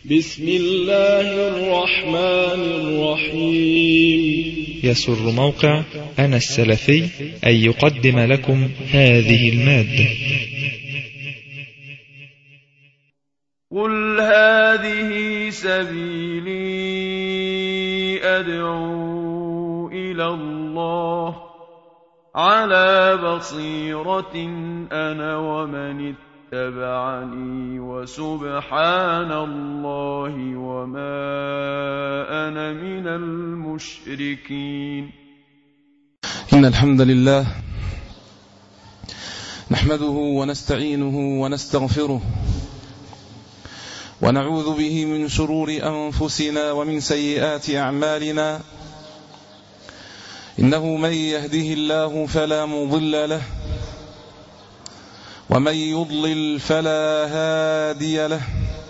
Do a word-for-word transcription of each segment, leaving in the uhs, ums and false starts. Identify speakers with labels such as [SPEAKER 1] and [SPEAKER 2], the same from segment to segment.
[SPEAKER 1] بسم الله الرحمن الرحيم.
[SPEAKER 2] يسر موقع أنا السلفي أن يقدم لكم هذه المادة.
[SPEAKER 3] قل هذه سبيلي أدعو إلى الله على بصيرة أنا ومن اتبعني وسبحان الله وما أنا من المشركين.
[SPEAKER 4] إن الحمد لله نحمده ونستعينه ونستغفره ونعوذ به من شرور أنفسنا ومن سيئات أعمالنا. إنه من يهده الله فلا مضل له ومن يضلل فلا هادي له،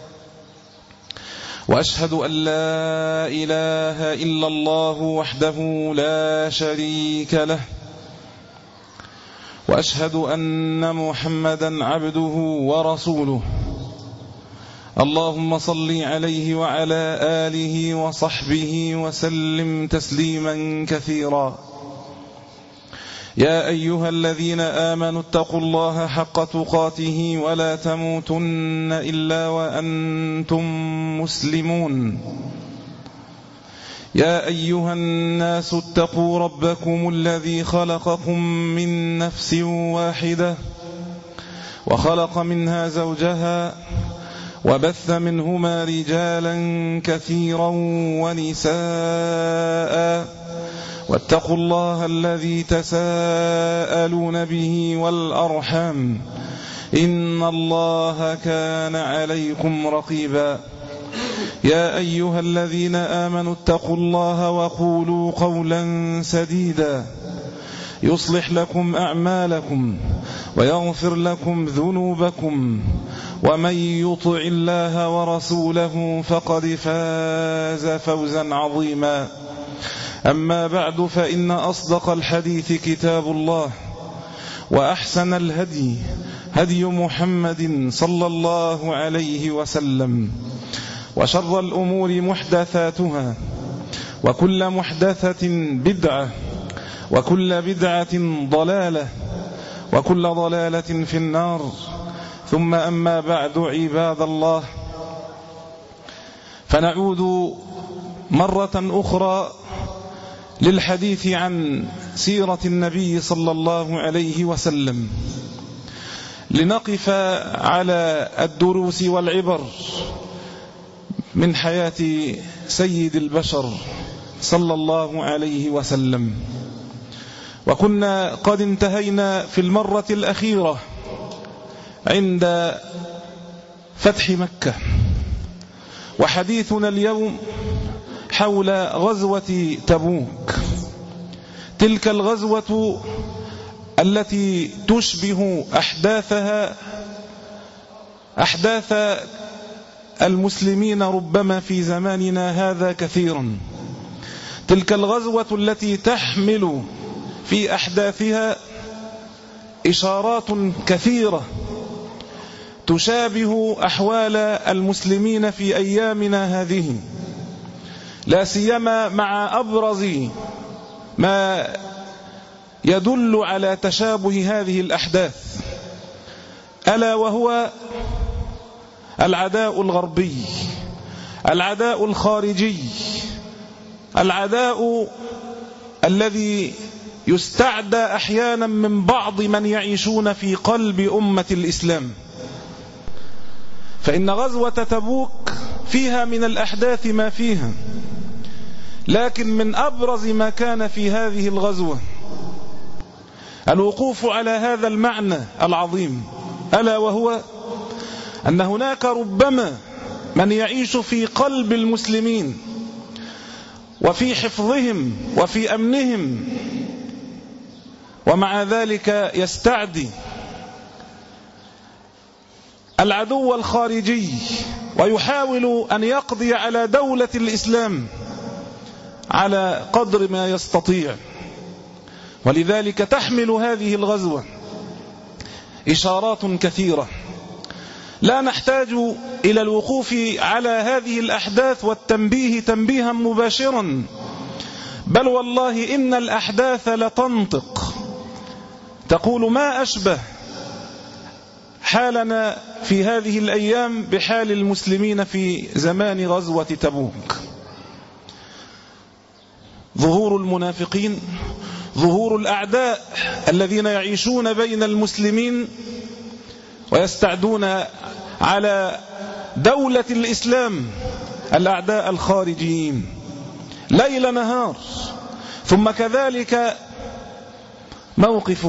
[SPEAKER 4] وأشهد أن لا إله إلا الله وحده لا شريك له، وأشهد أن محمدا عبده ورسوله. اللهم صل عليه وعلى آله وصحبه وسلم تسليما كثيرا. يا أيها الذين آمنوا اتقوا الله حق تقاته ولا تموتن إلا وأنتم مسلمون. يا أيها الناس اتقوا ربكم الذي خلقكم من نفس واحدة وخلق منها زوجها وبث منهما رجالا كثيرا ونساء، واتقوا الله الذي تساءلون به والأرحام إن الله كان عليكم رقيبا. يا أيها الذين آمنوا اتقوا الله وقولوا قولا سديدا يصلح لكم أعمالكم ويغفر لكم ذنوبكم، ومن يطع الله ورسوله فقد فاز فوزا عظيما. أما بعد، فإن أصدق الحديث كتاب الله، وأحسن الهدي هدي محمد صلى الله عليه وسلم، وشر الأمور محدثاتها، وكل محدثة بدعة، وكل بدعة ضلالة، وكل ضلالة في النار. ثم أما بعد، عباد الله، فنعود مرة أخرى للحديث عن سيرة النبي صلى الله عليه وسلم، لنقف على الدروس والعبر من حياة سيد البشر صلى الله عليه وسلم. وكنا قد انتهينا في المرة الأخيرة عند فتح مكة، وحديثنا اليوم حول غزوة تبوك، تلك الغزوة التي تشبه أحداثها أحداث المسلمين ربما في زماننا هذا كثيرا. تلك الغزوة التي تحمل في أحداثها إشارات كثيرة تشابه أحوال المسلمين في أيامنا هذه، لا سيما مع أبرز ما يدل على تشابه هذه الأحداث، ألا وهو العداء الغربي، العداء الخارجي، العداء الذي يستعدى أحيانا من بعض من يعيشون في قلب أمة الإسلام. فإن غزوة تبوك فيها من الأحداث ما فيها، لكن من أبرز ما كان في هذه الغزوة الوقوف على هذا المعنى العظيم، ألا وهو أن هناك ربما من يعيش في قلب المسلمين وفي حفظهم وفي أمنهم، ومع ذلك يستعدي العدو الخارجي ويحاول أن يقضي على دولة الإسلام على قدر ما يستطيع. ولذلك تحمل هذه الغزوة إشارات كثيرة لا نحتاج إلى الوقوف على هذه الأحداث والتنبيه تنبيها مباشرا، بل والله إن الأحداث لتنطق تقول ما أشبه حالنا في هذه الأيام بحال المسلمين في زمان غزوة تبوك. ظهور المنافقين، ظهور الأعداء الذين يعيشون بين المسلمين ويستعدون على دولة الإسلام، الأعداء الخارجيين ليل نهار. ثم كذلك موقف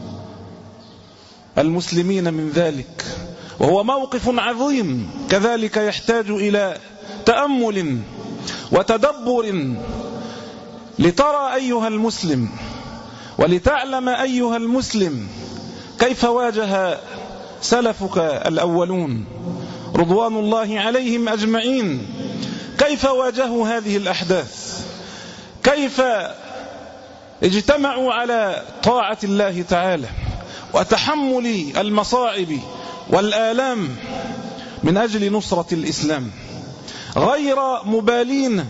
[SPEAKER 4] المسلمين من ذلك، وهو موقف عظيم كذلك يحتاج إلى تأمل وتدبر لترى أيها المسلم ولتعلم أيها المسلم كيف واجه سلفك الأولون رضوان الله عليهم أجمعين، كيف واجهوا هذه الأحداث، كيف اجتمعوا على طاعة الله تعالى وتحمل المصاعب والآلام من أجل نصرة الإسلام، غير مبالين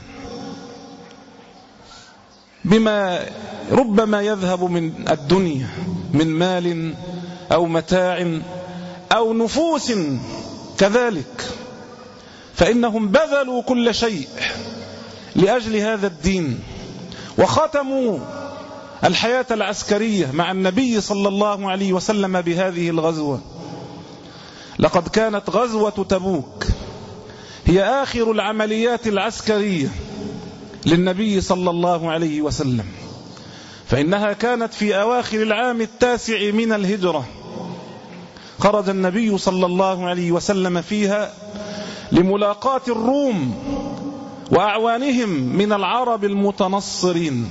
[SPEAKER 4] بما ربما يذهب من الدنيا من مال أو متاع أو نفوس كذلك، فإنهم بذلوا كل شيء لأجل هذا الدين، وختموا الحياة العسكرية مع النبي صلى الله عليه وسلم بهذه الغزوة. لقد كانت غزوة تبوك هي آخر العمليات العسكرية للنبي صلى الله عليه وسلم، فإنها كانت في أواخر العام التاسع من الهجرة. خرج النبي صلى الله عليه وسلم فيها لملاقاة الروم وأعوانهم من العرب المتنصرين،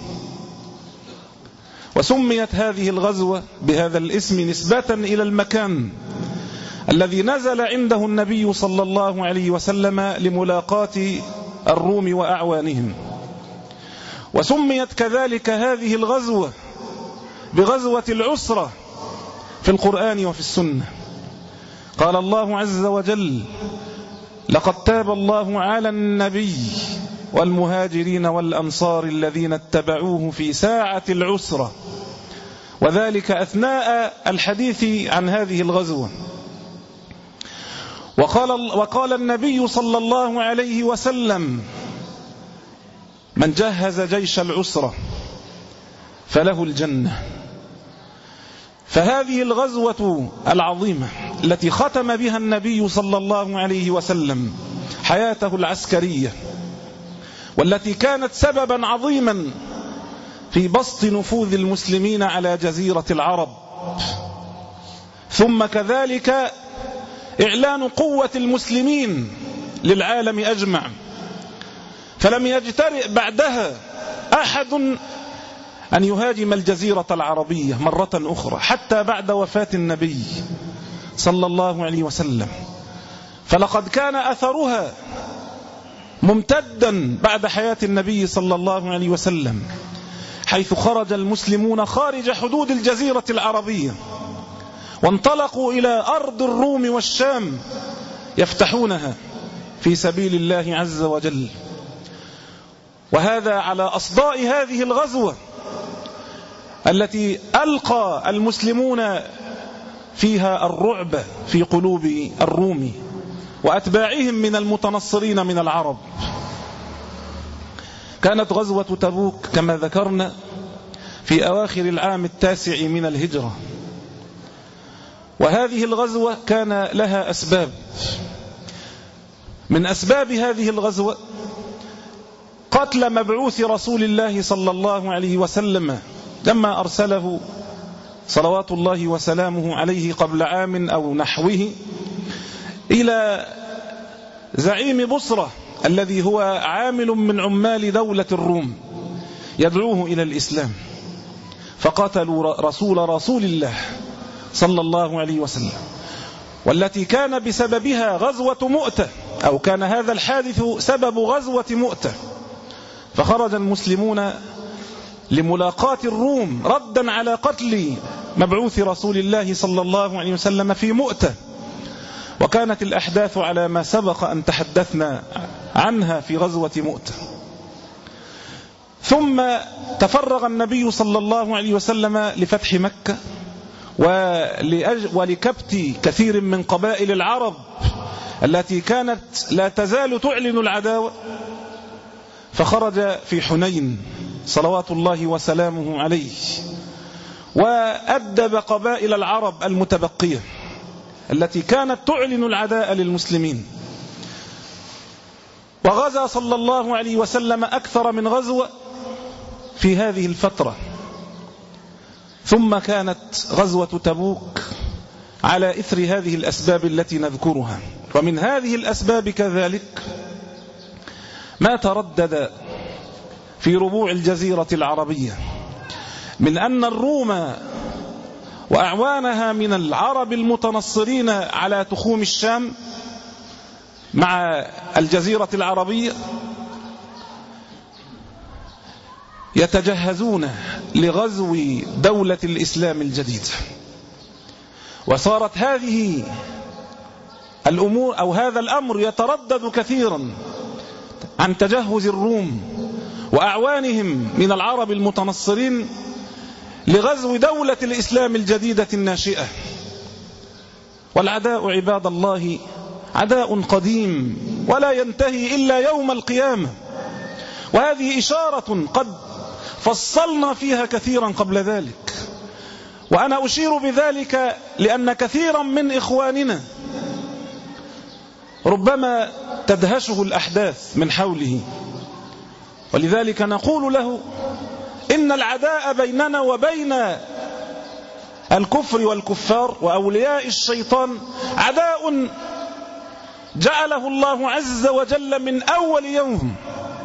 [SPEAKER 4] وسميت هذه الغزوة بهذا الاسم نسبة إلى المكان الذي نزل عنده النبي صلى الله عليه وسلم لملاقاة الروم وأعوانهم. وسميت كذلك هذه الغزوة بغزوة العسرة في القرآن وفي السنة. قال الله عز وجل: لقد تاب الله على النبي والمهاجرين والأنصار الذين اتبعوه في ساعة العسرة، وذلك أثناء الحديث عن هذه الغزوة. وقال, وقال النبي صلى الله عليه وسلم: من جهز جيش العسرة فله الجنة. فهذه الغزوة العظيمة التي ختم بها النبي صلى الله عليه وسلم حياته العسكرية، والتي كانت سببا عظيما في بسط نفوذ المسلمين على جزيرة العرب، ثم كذلك إعلان قوة المسلمين للعالم أجمع، فلم يجترئ بعدها أحد أن يهاجم الجزيرة العربية مرة أخرى حتى بعد وفاة النبي صلى الله عليه وسلم. فلقد كان أثرها ممتدا بعد حياة النبي صلى الله عليه وسلم، حيث خرج المسلمون خارج حدود الجزيرة العربية وانطلقوا إلى أرض الروم والشام يفتحونها في سبيل الله عز وجل. وهذا على أصداء هذه الغزوة التي ألقى المسلمون فيها الرعب في قلوب الروم وأتباعهم من المتنصرين من العرب. كانت غزوة تبوك كما ذكرنا في أواخر العام التاسع من الهجرة، وهذه الغزوة كان لها أسباب. من أسباب هذه الغزوة قتل مبعوث رسول الله صلى الله عليه وسلم لما أرسله صلوات الله وسلامه عليه قبل عام أو نحوه إلى زعيم بصرة الذي هو عامل من عمال دولة الروم يدعوه إلى الإسلام، فقتلوا رسول رسول الله صلى الله عليه وسلم، والتي كان بسببها غزوة مؤتة، أو كان هذا الحادث سبب غزوة مؤتة. فخرج المسلمون لملاقاة الروم ردا على قتل مبعوث رسول الله صلى الله عليه وسلم في مؤتة. وكانت الأحداث على ما سبق أن تحدثنا عنها في غزوة مؤتة. ثم تفرغ النبي صلى الله عليه وسلم لفتح مكة ولكبت كثير من قبائل العرب التي كانت لا تزال تعلن العداوة، فخرج في حنين صلوات الله وسلامه عليه وأدب قبائل العرب المتبقية التي كانت تعلن العداء للمسلمين. وغزا صلى الله عليه وسلم أكثر من غزوة في هذه الفترة. ثم كانت غزوة تبوك على إثر هذه الأسباب التي نذكرها. ومن هذه الأسباب كذلك ما تردد في ربوع الجزيرة العربية من أن الروم وأعوانها من العرب المتنصرين على تخوم الشام مع الجزيرة العربية يتجهزون لغزو دولة الإسلام الجديدة. وصارت هذه الأمور أو هذا الأمر يتردد كثيرا عن تجهز الروم وأعوانهم من العرب المتنصرين لغزو دولة الإسلام الجديدة الناشئة. والعداء عباد الله عداء قديم ولا ينتهي إلا يوم القيامة، وهذه إشارة قد فصلنا فيها كثيرا قبل ذلك. وأنا أشير بذلك لأن كثيرا من إخواننا ربما تدهشه الأحداث من حوله، ولذلك نقول له إن العداء بيننا وبين الكفر والكفار وأولياء الشيطان عداء جعله الله عز وجل من أول يوم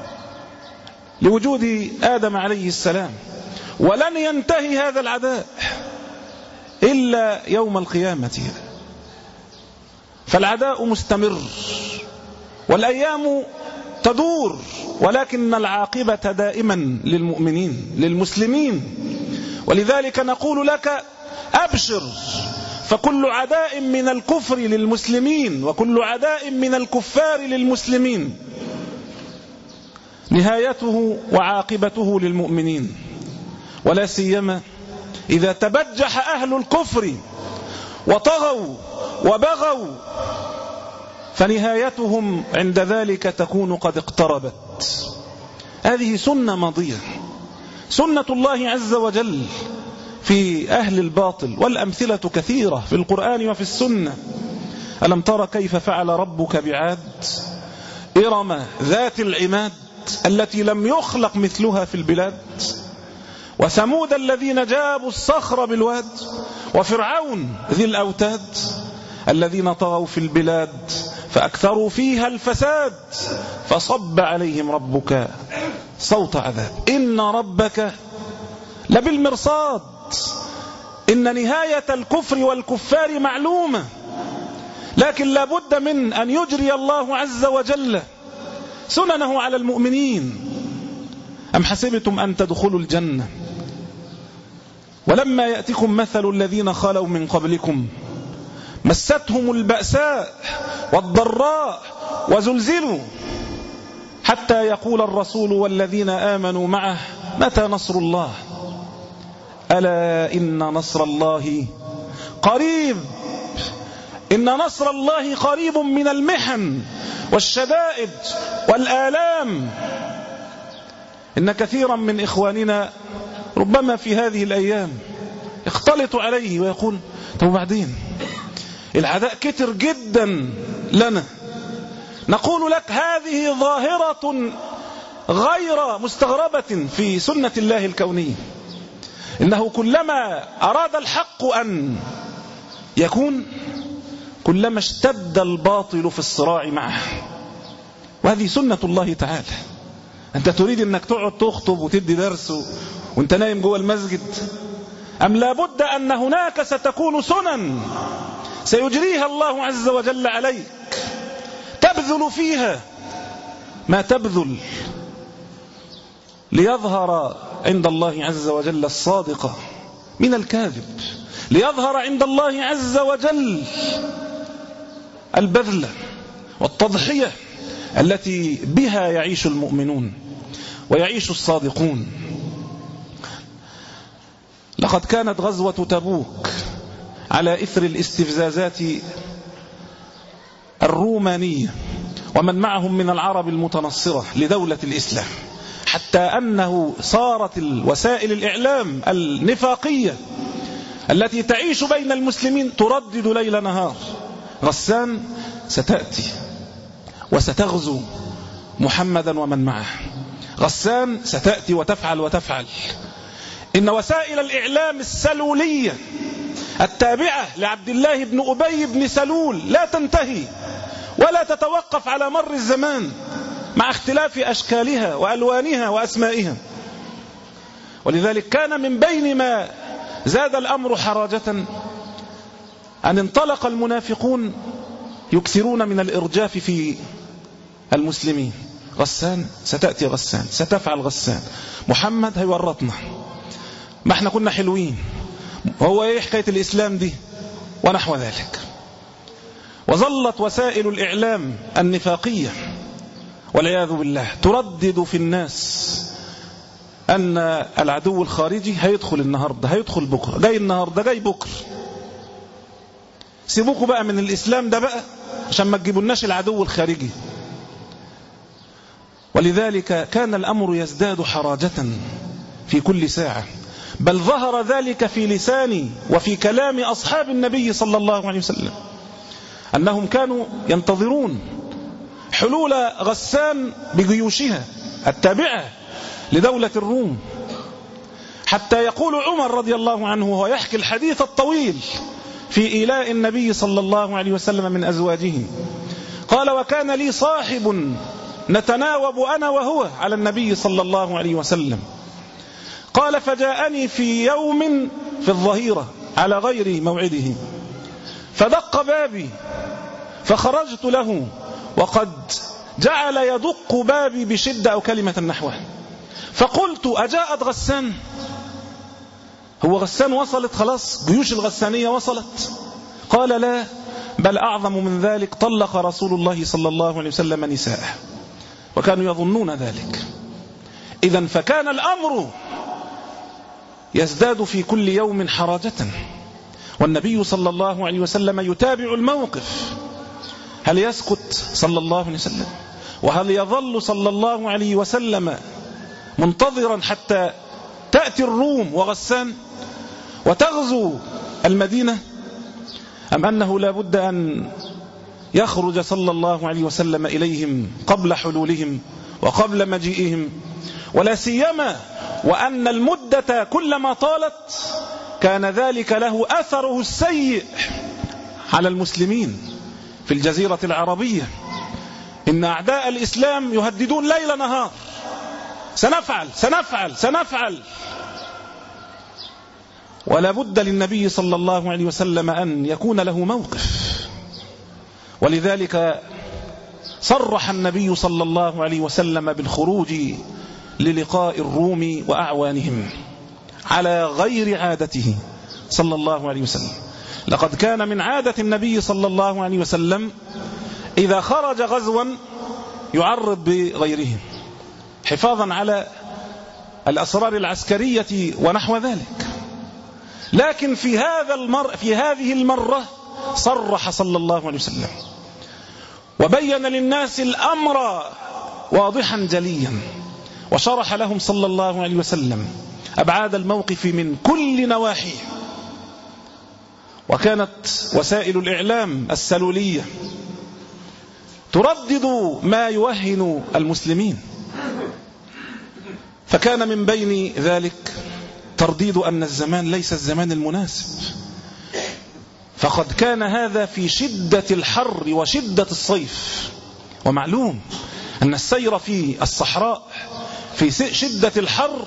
[SPEAKER 4] لوجود آدم عليه السلام، ولن ينتهي هذا العداء إلا يوم القيامة. فالعداء مستمر والأيام تدور، ولكن العاقبة دائما للمؤمنين للمسلمين. ولذلك نقول لك أبشر، فكل عداء من الكفر للمسلمين وكل عداء من الكفار للمسلمين نهايته وعاقبته للمؤمنين، ولا سيما إذا تبجح أهل الكفر وطغوا وبغوا فنهايتهم عند ذلك تكون قد اقتربت. هذه سنة ماضية، سنة الله عز وجل في أهل الباطل، والأمثلة كثيرة في القرآن وفي السنة. ألم تر كيف فعل ربك بعاد إرم ذات العماد التي لم يخلق مثلها في البلاد، وثمود الذين جابوا الصخر بالواد، وفرعون ذي الأوتاد الذين طغوا في البلاد فأكثروا فيها الفساد فصب عليهم ربك صوت عذاب إن ربك لبالمرصاد. إن نهاية الكفر والكفار معلومة، لكن لا بد من أن يجري الله عز وجل سننه على المؤمنين. أم حسبتم أن تدخلوا الجنة ولما يأتكم مثل الذين خلوا من قبلكم مستهم البأساء والضراء وزلزلوا حتى يقول الرسول والذين آمنوا معه متى نصر الله ألا إن نصر الله قريب. إن نصر الله قريب من المحن والشدائد والآلام. إن كثيرا من إخواننا ربما في هذه الأيام اختلط عليه ويقول طب بعدين العداء كتر جدا لنا. نقول لك هذه ظاهرة غير مستغربة في سنة الله الكونية. إنه كلما أراد الحق أن يكون كلما اشتد الباطل في الصراع معه، وهذه سنة الله تعالى. أنت تريد أنك تقعد تخطب وتدي درس وانت نايم جوه المسجد، أم لابد أن هناك ستكون سنن سيجريها الله عز وجل عليك تبذل فيها ما تبذل ليظهر عند الله عز وجل الصادق من الكاذب، ليظهر عند الله عز وجل البذل والتضحية التي بها يعيش المؤمنون ويعيش الصادقون. لقد كانت غزوة تبوك على إثر الاستفزازات الرومانية ومن معهم من العرب المتنصرة لدولة الإسلام، حتى أنه صارت الوسائل الإعلام النفاقية التي تعيش بين المسلمين تردد ليل نهار: غسان ستأتي وستغزو محمدا ومن معه، غسان ستأتي وتفعل وتفعل. إن وسائل الإعلام السلولية التابعة لعبد الله بن أبي بن سلول لا تنتهي ولا تتوقف على مر الزمان مع اختلاف أشكالها وألوانها وأسمائها. ولذلك كان من بين ما زاد الأمر حراجة أن انطلق المنافقون يكثرون من الإرجاف في المسلمين: غسان ستأتي، غسان ستفعل، غسان محمد هيورطنا، ما احنا كنا حلوين، وهو ايه حكاية الإسلام دي ونحو ذلك. وظلت وسائل الإعلام النفاقية والعياذ بالله تردد في الناس أن العدو الخارجي هيدخل النهاردة، هيدخل بكرة، جاي النهاردة، جاي بكرة. سيبوكوا بقى من الإسلام ده بقى عشان ما تجيبوناش العدو الخارجي. ولذلك كان الأمر يزداد حراجة في كل ساعة، بل ظهر ذلك في لسان وفي كلام أصحاب النبي صلى الله عليه وسلم، أنهم كانوا ينتظرون حلول غسان بجيوشها التابعة لدولة الروم، حتى يقول عمر رضي الله عنه وهو يحكي الحديث الطويل في إيلاء النبي صلى الله عليه وسلم من أزواجه، قال: وكان لي صاحب نتناوب أنا وهو على النبي صلى الله عليه وسلم، قال: فجاءني في يوم في الظهيرة على غير موعده، فدق بابي فخرجت له وقد جعل يدق بابي بشدة أو كلمة نحوها، فقلت: أجاءت غسان؟ هو غسان وصلت خلاص؟ جيوش الغسانية وصلت؟ قال: لا، بل أعظم من ذلك، طلق رسول الله صلى الله عليه وسلم نساءه، وكانوا يظنون ذلك. إذن فكان الأمر يزداد في كل يوم حراجة، والنبي صلى الله عليه وسلم يتابع الموقف. هل يسكت صلى الله عليه وسلم؟ وهل يظل صلى الله عليه وسلم منتظرا حتى تأتي الروم وغسان وتغزو المدينة، أم أنه لا بد أن يخرج صلى الله عليه وسلم إليهم قبل حلولهم وقبل مجيئهم؟ ولا سيما وأن المدة كلما طالت كان ذلك له أثره السيء على المسلمين في الجزيرة العربية. إن أعداء الإسلام يهددون ليل نهار: سنفعل سنفعل سنفعل. ولا بد للنبي صلى الله عليه وسلم أن يكون له موقف. ولذلك صرح النبي صلى الله عليه وسلم بالخروج للقاء الروم وأعوانهم على غير عادته صلى الله عليه وسلم. لقد كان من عادة النبي صلى الله عليه وسلم إذا خرج غزوا يعرض بغيره حفاظا على الأسرار العسكرية ونحو ذلك. لكن في هذا المر في هذه المرة صرح صلى الله عليه وسلم وبين للناس الأمر واضحا جليا، وشرح لهم صلى الله عليه وسلم أبعاد الموقف من كل نواحيه. وكانت وسائل الإعلام السلولية تردد ما يوهن المسلمين، فكان من بين ذلك ترديد أن الزمان ليس الزمان المناسب، فقد كان هذا في شدة الحر وشدة الصيف. ومعلوم أن السير في الصحراء في شدة الحر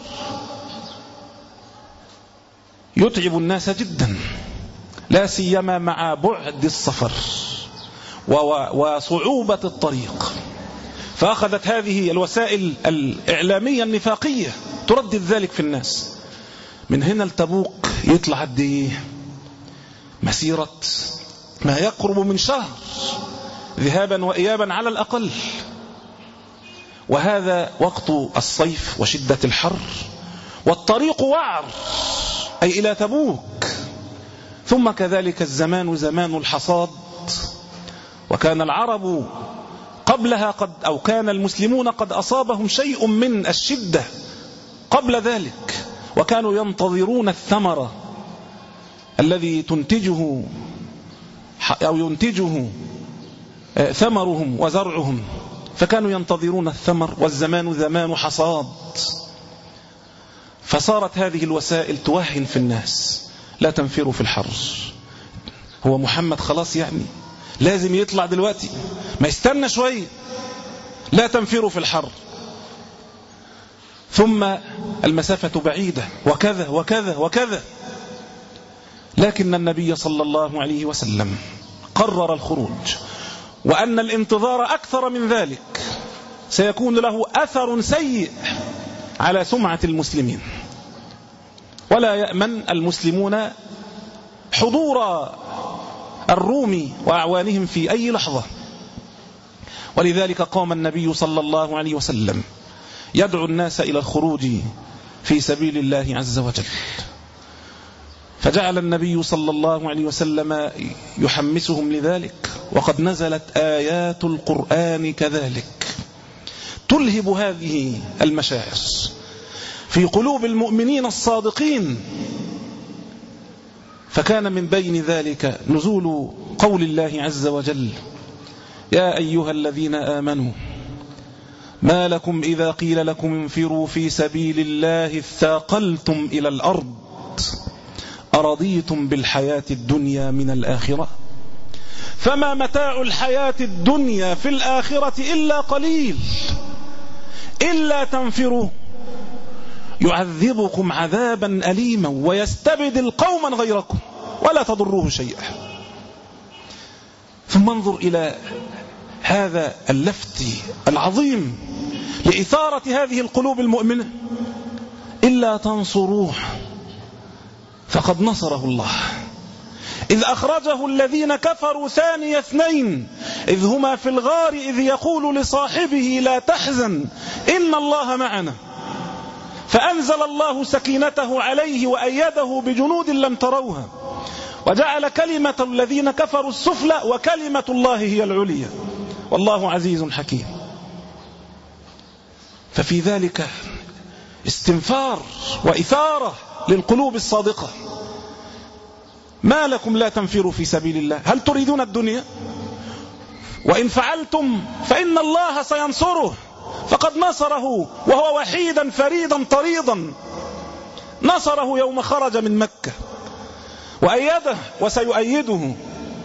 [SPEAKER 4] يتعب الناس جدا، لا سيما مع بعد السفر وصعوبة الطريق. فأخذت هذه الوسائل الإعلامية النفاقية تردد ذلك في الناس. من هنا لتبوك يطلع قد ايه؟ مسيرة ما يقرب من شهر ذهابا وإيابا على الأقل. وهذا وقت الصيف وشدة الحر، والطريق وعر أي إلى تبوك. ثم كذلك الزمان زمان الحصاد، وكان العرب قبلها قد أو كان المسلمون قد أصابهم شيء من الشدة قبل ذلك، وكانوا ينتظرون الثمرة الذي تنتجه أو ينتجه ثمرهم وزرعهم، فكانوا ينتظرون الثمر، والزمان زمان حصاد. فصارت هذه الوسائل توهن في الناس، لا تنفروا في الحر. هو محمد خلاص يعني لازم يطلع دلوقتي، ما يستنى شوية، لا تنفروا في الحر. ثم المسافة بعيدة وكذا وكذا وكذا، لكن النبي صلى الله عليه وسلم قرر الخروج، وأن الانتظار أكثر من ذلك سيكون له أثر سيء على سمعة المسلمين، ولا يأمن المسلمون حضور الروم وأعوانهم في أي لحظة. ولذلك قام النبي صلى الله عليه وسلم يدعو الناس إلى الخروج في سبيل الله عز وجل، فجعل النبي صلى الله عليه وسلم يحمسهم لذلك، وقد نزلت آيات القرآن كذلك تلهب هذه المشاعر في قلوب المؤمنين الصادقين. فكان من بين ذلك نزول قول الله عز وجل: يا أيها الذين آمنوا ما لكم إذا قيل لكم انفروا في سبيل الله اثاقلتم إلى الأرض أرضيتم بالحياة الدنيا من الآخرة فما متاع الحياة الدنيا في الآخرة إلا قليل إلا تنفروا يعذبكم عذابا أليما ويستبدل قوما غيركم ولا تضروه شيئا. ثم انظر إلى هذا اللفت العظيم لإثارة هذه القلوب المؤمنة: إلا تنصروه فقد نصره الله إذ أخرجه الذين كفروا ثاني اثنين إذ هما في الغار إذ يقول لصاحبه لا تحزن إن الله معنا فأنزل الله سكينته عليه وأيده بجنود لم تروها وجعل كلمة الذين كفروا السفلى وكلمة الله هي العليا والله عزيز حكيم. ففي ذلك استنفار وإثارة للقلوب الصادقة. ما لكم لا تنفروا في سبيل الله؟ هل تريدون الدنيا؟ وإن فعلتم فإن الله سينصره فقد نصره وهو وحيدا فريدا طريدا، نصره يوم خرج من مكة وأيده وسيؤيده.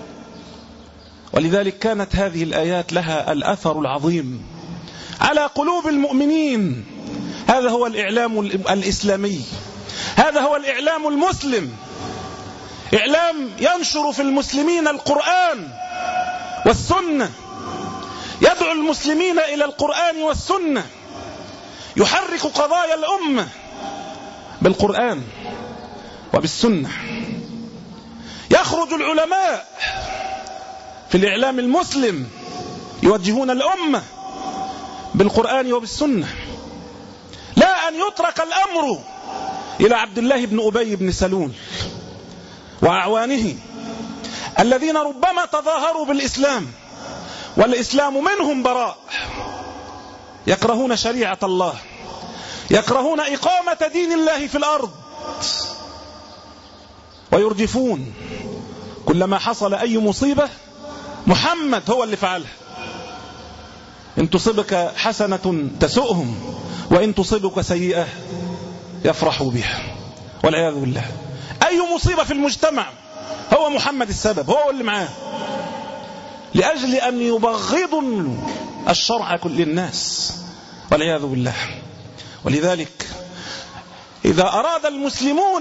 [SPEAKER 4] ولذلك كانت هذه الآيات لها الأثر العظيم على قلوب المؤمنين. هذا هو الإعلام الإسلامي، هذا هو الإعلام المسلم، إعلام ينشر في المسلمين القرآن والسنة، يدعو المسلمين إلى القرآن والسنة، يحرك قضايا الأمة بالقرآن وبالسنة. يخرج العلماء في الإعلام المسلم يوجهون الأمة بالقرآن وبالسنة، لا أن يترك الأمر إلى عبد الله بن أبي بن سلول وأعوانه الذين ربما تظاهروا بالإسلام والإسلام منهم براء، يكرهون شريعة الله، يكرهون إقامة دين الله في الأرض، ويرجفون كلما حصل أي مصيبة محمد هو اللي فعلها. إن تصبك حسنة تسؤهم وإن تصبك سيئة يفرحوا بها والعياذ بالله. أي مصيبة في المجتمع هو محمد السبب، هو اللي معاه، لأجل أن يبغضوا الشرع كل الناس والعياذ بالله. ولذلك إذا أراد المسلمون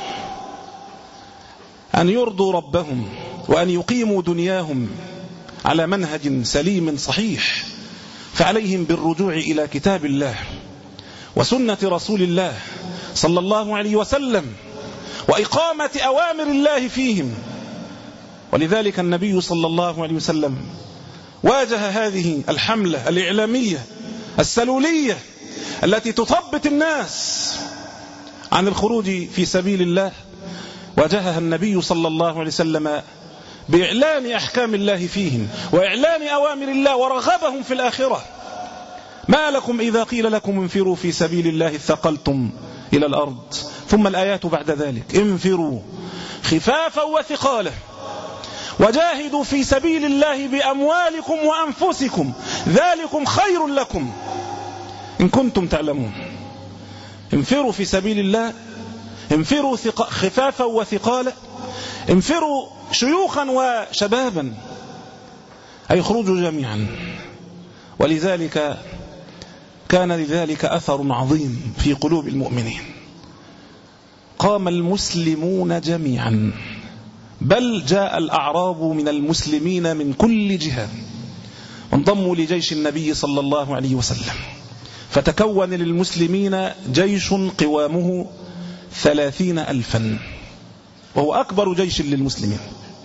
[SPEAKER 4] أن يرضوا ربهم وأن يقيموا دنياهم على منهج سليم صحيح فعليهم بالرجوع إلى كتاب الله وسنة رسول الله صلى الله عليه وسلم وإقامة أوامر الله فيهم. ولذلك النبي صلى الله عليه وسلم واجه هذه الحملة الإعلامية السلولية التي تثبط الناس عن الخروج في سبيل الله، واجهها النبي صلى الله عليه وسلم بإعلان أحكام الله فيهم وإعلان أوامر الله ورغبهم في الآخرة. ما لكم إذا قيل لكم انفروا في سبيل الله اثقلتم إلى الأرض؟ ثم الآيات بعد ذلك: انفروا خفافا وثقالا وجاهدوا في سبيل الله بأموالكم وأنفسكم ذلكم خير لكم إن كنتم تعلمون. انفروا في سبيل الله، انفروا خفافا وثقالا، انفروا شيوخا وشبابا، أي خرجوا جميعا. ولذلك كان لذلك أثر عظيم في قلوب المؤمنين. قام المسلمون جميعا، بل جاء الأعراب من المسلمين من كل جهة وانضموا لجيش النبي صلى الله عليه وسلم، فتكون للمسلمين جيش قوامه ثلاثين ألفا، وهو أكبر جيش للمسلمين.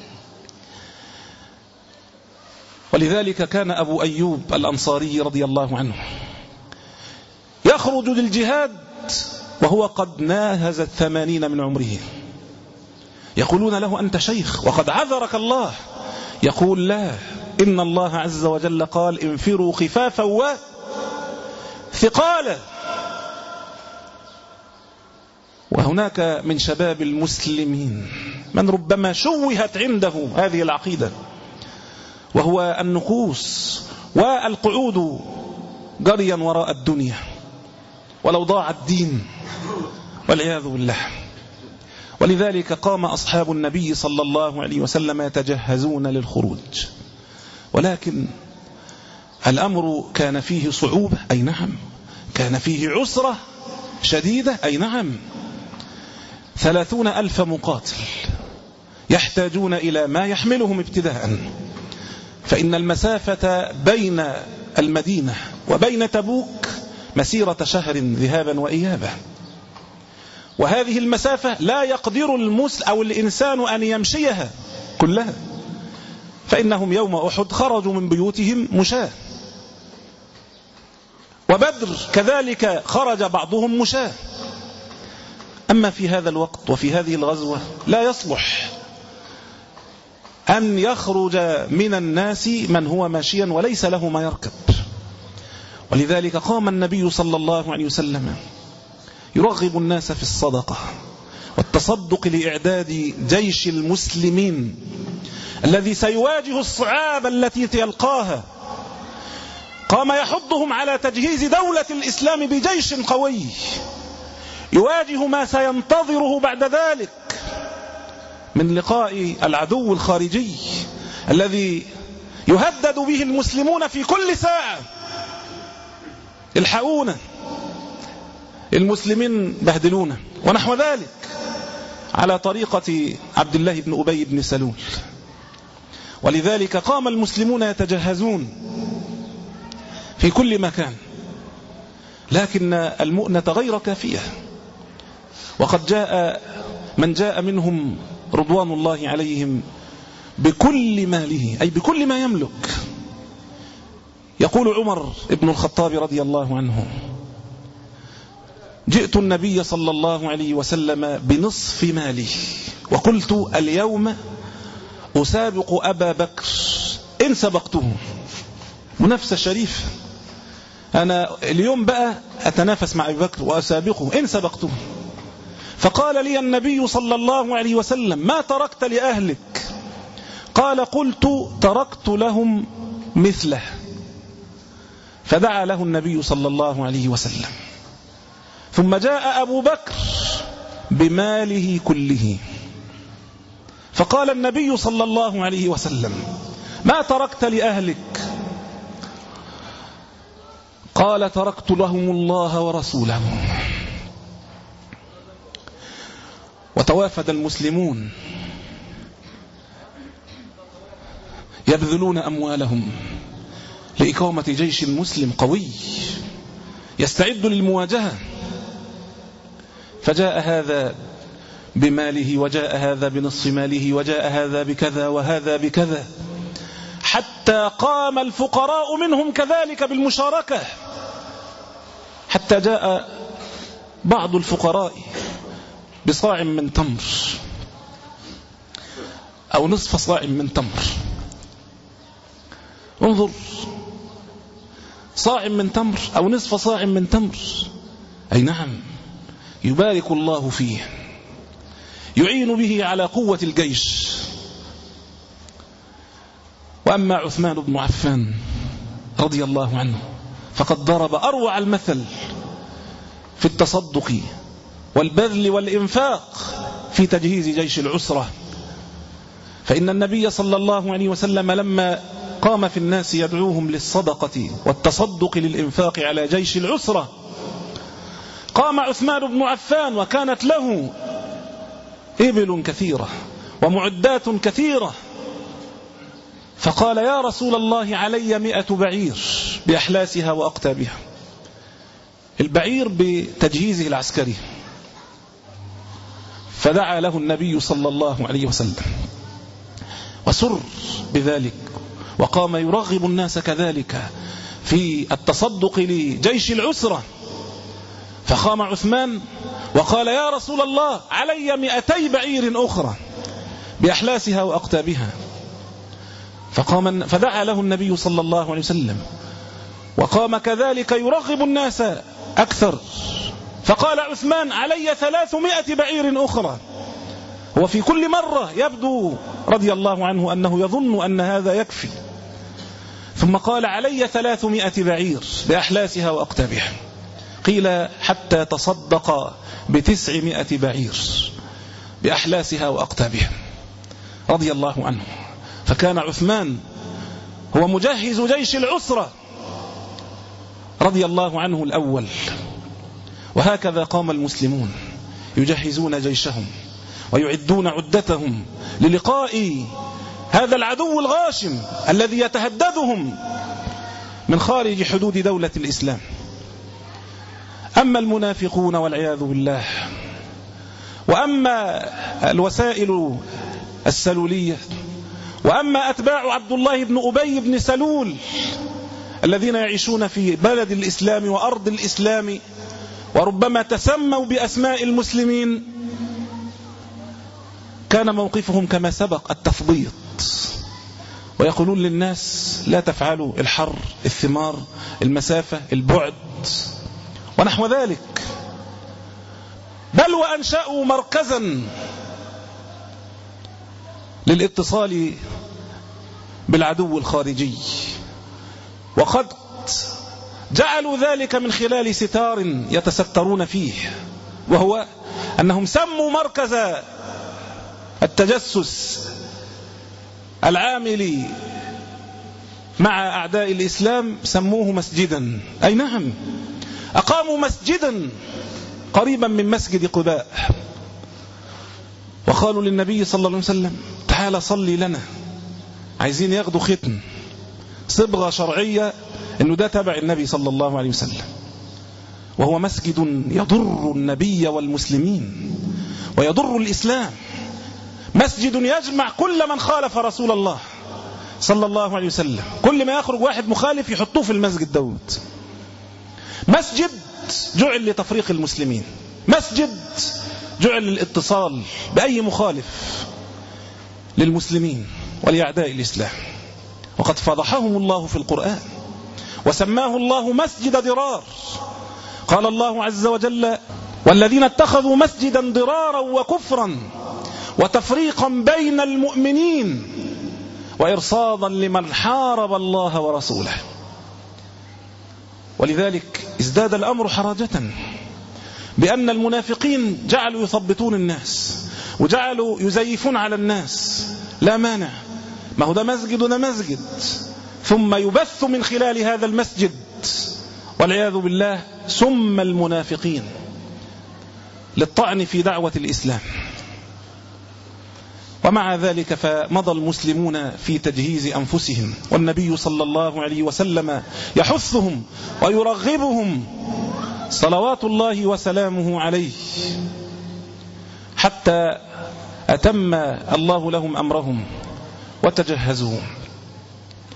[SPEAKER 4] ولذلك كان أبو أيوب الأنصاري رضي الله عنه يخرج للجهاد وهو قد ناهز الثمانين من عمره. يقولون له: أنت شيخ وقد عذرك الله. يقول: لا، إن الله عز وجل قال: انفروا خفافا وثقالا. وهناك من شباب المسلمين من ربما شوهت عنده هذه العقيدة، وهو النقوص والقعود جريا وراء الدنيا، ولو ضاع الدين والعياذ بالله. ولذلك قام أصحاب النبي صلى الله عليه وسلم يتجهزون للخروج، ولكن الأمر كان فيه صعوبة، أي نعم، كان فيه عسرة شديدة، أي نعم. ثلاثون ألف مقاتل يحتاجون إلى ما يحملهم ابتداء، فإن المسافة بين المدينة وبين تبوك مسيرة شهر ذهابا وإيابا، وهذه المسافة لا يقدر المسلم أو الإنسان أن يمشيها كلها، فإنهم يوم أحد خرجوا من بيوتهم مشاة، وبدر كذلك خرج بعضهم مشاة. أما في هذا الوقت وفي هذه الغزوة لا يصلح أن يخرج من الناس من هو ماشيا وليس له ما يركب. ولذلك قام النبي صلى الله عليه وسلم يرغب الناس في الصدقة والتصدق لإعداد جيش المسلمين الذي سيواجه الصعاب التي تلقاها. قام يحضهم على تجهيز دولة الإسلام بجيش قوي يواجه ما سينتظره بعد ذلك من لقاء العدو الخارجي الذي يهدد به المسلمون في كل ساعة. الحقونا، المسلمين بهدلونا، ونحو ذلك، على طريقة عبد الله بن أبي بن سلول. ولذلك قام المسلمون يتجهزون في كل مكان، لكن المؤنة غير كافية، وقد جاء من جاء منهم رضوان الله عليهم بكل ماله، أي بكل ما يملك. يقول عمر بن الخطاب رضي الله عنه: جئت النبي صلى الله عليه وسلم بنصف مالي وقلت اليوم أسابق أبا بكر إن سبقته. منافسة شريفة، أنا اليوم بقى أتنافس مع أبي بكر وأسابقه إن سبقته. فقال لي النبي صلى الله عليه وسلم: ما تركت لأهلك؟ قال: قلت تركت لهم مثله. فدعا له النبي صلى الله عليه وسلم، ثم جاء أبو بكر بماله كله، فقال النبي صلى الله عليه وسلم: ما تركت لأهلك؟ قال: تركت لهم الله ورسوله. وتوافد المسلمون يبذلون أموالهم لإقامة جيش مسلم قوي يستعد للمواجهة. فجاء هذا بماله، وجاء هذا بنصف ماله، وجاء هذا بكذا وهذا بكذا، حتى قام الفقراء منهم كذلك بالمشاركة، حتى جاء بعض الفقراء بصاع من تمر أو نصف صاع من تمر. انظر، صاع من تمر أو نصف صاع من تمر، أي نعم، يبارك الله فيه، يعين به على قوة الجيش. وأما عثمان بن عفان رضي الله عنه فقد ضرب أروع المثل في التصدق والبذل والإنفاق في تجهيز جيش العسرة. فإن النبي صلى الله عليه وسلم لما قام في الناس يدعوهم للصدقة والتصدق للإنفاق على جيش العسرة، قام عثمان بن عفان وكانت له إبل كثيرة ومعدات كثيرة، فقال: يا رسول الله، علي مئة بعير بأحلاسها وأقتابها. البعير بتجهيزه العسكري. فدعا له النبي صلى الله عليه وسلم وسر بذلك، وقام يرغب الناس كذلك في التصدق لجيش العسرة. فقام عثمان وقال: يا رسول الله، علي مئتي بعير أخرى بأحلاسها وأقتابها. فقام فدعا له النبي صلى الله عليه وسلم وقام كذلك يرغب الناس أكثر. فقال عثمان: علي ثلاثمائة بعير أخرى. هو في كل مرة يبدو رضي الله عنه أنه يظن أن هذا يكفي، ثم قال: علي ثلاثمائة بعير بأحلاسها وأقتابها. قيل حتى تصدق بتسعمائة بعير بأحلاسها وأقتابها رضي الله عنه. فكان عثمان هو مجهز جيش العسرة رضي الله عنه الأول. وهكذا قام المسلمون يجهزون جيشهم ويعدون عدتهم للقاء هذا العدو الغاشم الذي يتهددهم من خارج حدود دولة الإسلام. أما المنافقون والعياذ بالله، وأما الوسائل السلولية، وأما أتباع عبد الله بن أبي بن سلول الذين يعيشون في بلد الإسلام وأرض الإسلام وربما تسموا بأسماء المسلمين، كان موقفهم كما سبق التفضيط، ويقولون للناس: لا تفعلوا الحر، الثمار، المسافة، البعد ونحو ذلك. بل وأنشأوا مركزا للاتصال بالعدو الخارجي، وقد جعلوا ذلك من خلال ستار يتسترون فيه، وهو أنهم سموا مركز التجسس العامل مع أعداء الإسلام سموه مسجدا. أي نعم، أقاموا مسجدا قريبا من مسجد قباء، وقالوا للنبي صلى الله عليه وسلم: تعال صلي لنا، عايزين ياخدوا ختم، صبغة شرعية انه ده تبع النبي صلى الله عليه وسلم، وهو مسجد يضر النبي والمسلمين ويضر الإسلام، مسجد يجمع كل من خالف رسول الله صلى الله عليه وسلم. كل ما يخرج واحد مخالف يحطوه في المسجد دوت. مسجد جعل لتفريق المسلمين، مسجد جعل للاتصال بأي مخالف للمسلمين ولأعداء الإسلام. وقد فضحهم الله في القرآن وسماه الله مسجد ضرار. قال الله عز وجل: والذين اتخذوا مسجدا ضرارا وكفرا وتفريقا بين المؤمنين وإرصادا لمن حارب الله ورسوله. ولذلك ازداد الأمر حراجة بأن المنافقين جعلوا يثبطون الناس وجعلوا يزيفون على الناس. لا مانع، ما هو ده مسجد وده مسجد، ثم يبث من خلال هذا المسجد والعياذ بالله سم المنافقين للطعن في دعوة الإسلام. ومع ذلك فمضى المسلمون في تجهيز أنفسهم، والنبي صلى الله عليه وسلم يحثهم ويرغبهم صلوات الله وسلامه عليه، حتى أتم الله لهم أمرهم وتجهزوا.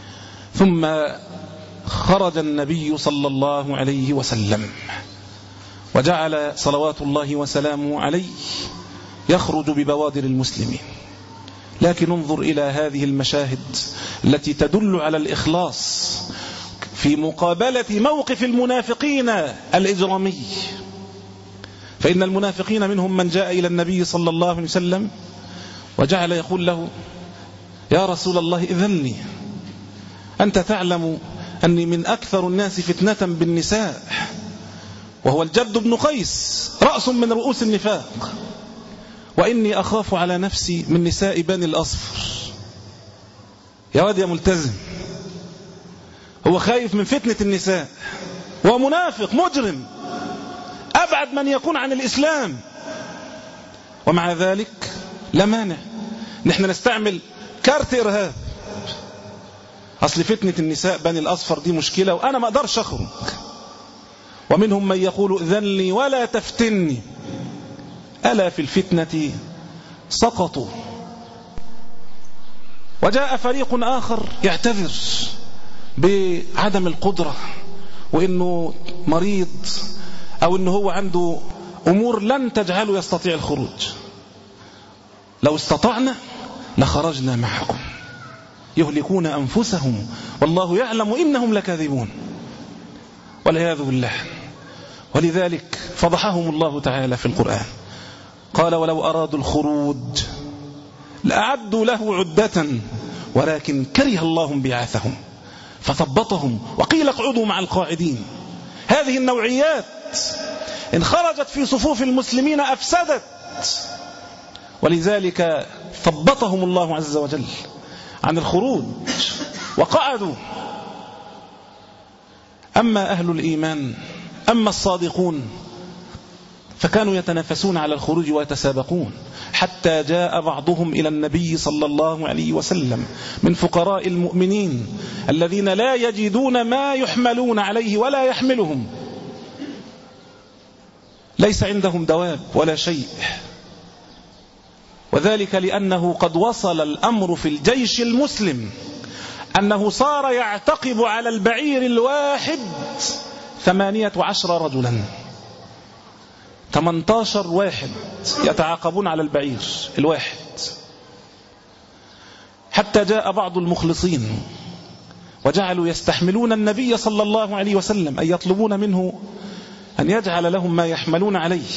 [SPEAKER 4] ثم خرج النبي صلى الله عليه وسلم وجعل صلوات الله وسلامه عليه يخرج ببوادر المسلمين. لكن انظر إلى هذه المشاهد التي تدل على الإخلاص في مقابلة موقف المنافقين الإجرامي. فإن المنافقين منهم من جاء إلى النبي صلى الله عليه وسلم وجعل يقول له: يا رسول الله إذن لي، أنت تعلم أني من أكثر الناس فتنة بالنساء، وهو الجد بن قيس رأس من رؤوس النفاق، وإني أخاف على نفسي من نساء بني الأصفر. يا واد يا ملتزم، هو خايف من فتنة النساء، هو منافق مجرم أبعد من يكون عن الإسلام، ومع ذلك لا مانع نحن نستعمل كارت إرهاب. أصل فتنة النساء بني الأصفر دي مشكلة وأنا ما أقدرش أخرج. ومنهم من يقول: إذن لي ولا تفتني، ألا في الفتنة سقطوا. وجاء فريق آخر يعتذر بعدم القدرة، وإنه مريض، أو إنه هو عنده أمور لن تجعله يستطيع الخروج. لو استطعنا لخرجنا معكم، يهلكون أنفسهم والله يعلم إنهم لكاذبون، والعياذ بالله. ولذلك فضحهم الله تعالى في القرآن، قال: ولو أرادوا الخروج لأعدوا له عدة ولكن كره الله بعاثهم فثبطهم وقيل اقعدوا مع القاعدين. هذه النوعيات إن خرجت في صفوف المسلمين أفسدت، ولذلك ثبطهم الله عز وجل عن الخروج وقعدوا. أما أهل الإيمان، أما الصادقون، فكانوا يتنافسون على الخروج ويتسابقون، حتى جاء بعضهم إلى النبي صلى الله عليه وسلم من فقراء المؤمنين الذين لا يجدون ما يحملون عليه ولا يحملهم، ليس عندهم دواب ولا شيء، وذلك لأنه قد وصل الأمر في الجيش المسلم أنه صار يعتقب على البعير الواحد ثمانية عشر رجلا، ثمانية عشر واحد يتعاقبون على البعير الواحد. حتى جاء بعض المخلصين وجعلوا يستحملون النبي صلى الله عليه وسلم، أي يطلبون منه أن يجعل لهم ما يحملون عليه،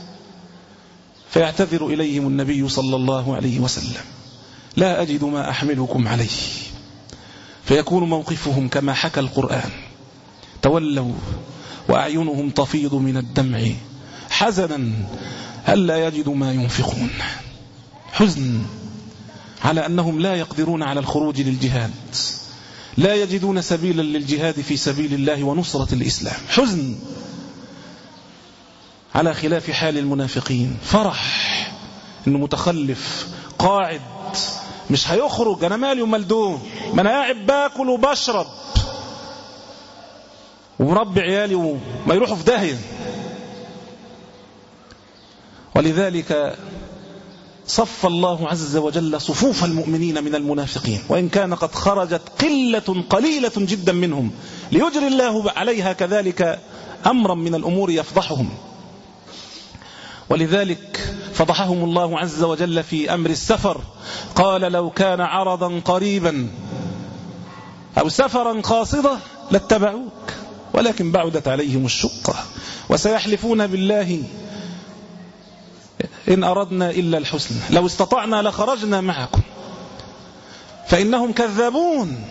[SPEAKER 4] فيعتذر إليهم النبي صلى الله عليه وسلم: لا أجد ما أحملكم عليه. فيكون موقفهم كما حكى القرآن: تولوا وأعينهم تفيض من الدمع حزنا ألا يجدوا ما ينفقون. حزن على أنهم لا يقدرون على الخروج للجهاد، لا يجدون سبيلا للجهاد في سبيل الله ونصرة الإسلام. حزن على خلاف حال المنافقين، فرح إنه متخلف قاعد مش هيخرج، أنا مالي وملدون، ما أنا قاعد باكل وبشرب ومربي عيالي وما يروحوا في داهية. ولذلك صف الله عز وجل صفوف المؤمنين من المنافقين، وإن كان قد خرجت قلة قليلة جدا منهم ليجري الله عليها كذلك أمرا من الأمور يفضحهم. ولذلك فضحهم الله عز وجل في أمر السفر، قال: لو كان عرضا قريبا أو سفرا قاصدا لاتبعوك ولكن بعدت عليهم الشقة وسيحلفون بالله إن أردنا إلا الحسنى لو استطعنا لخرجنا معكم. فإنهم كذابون،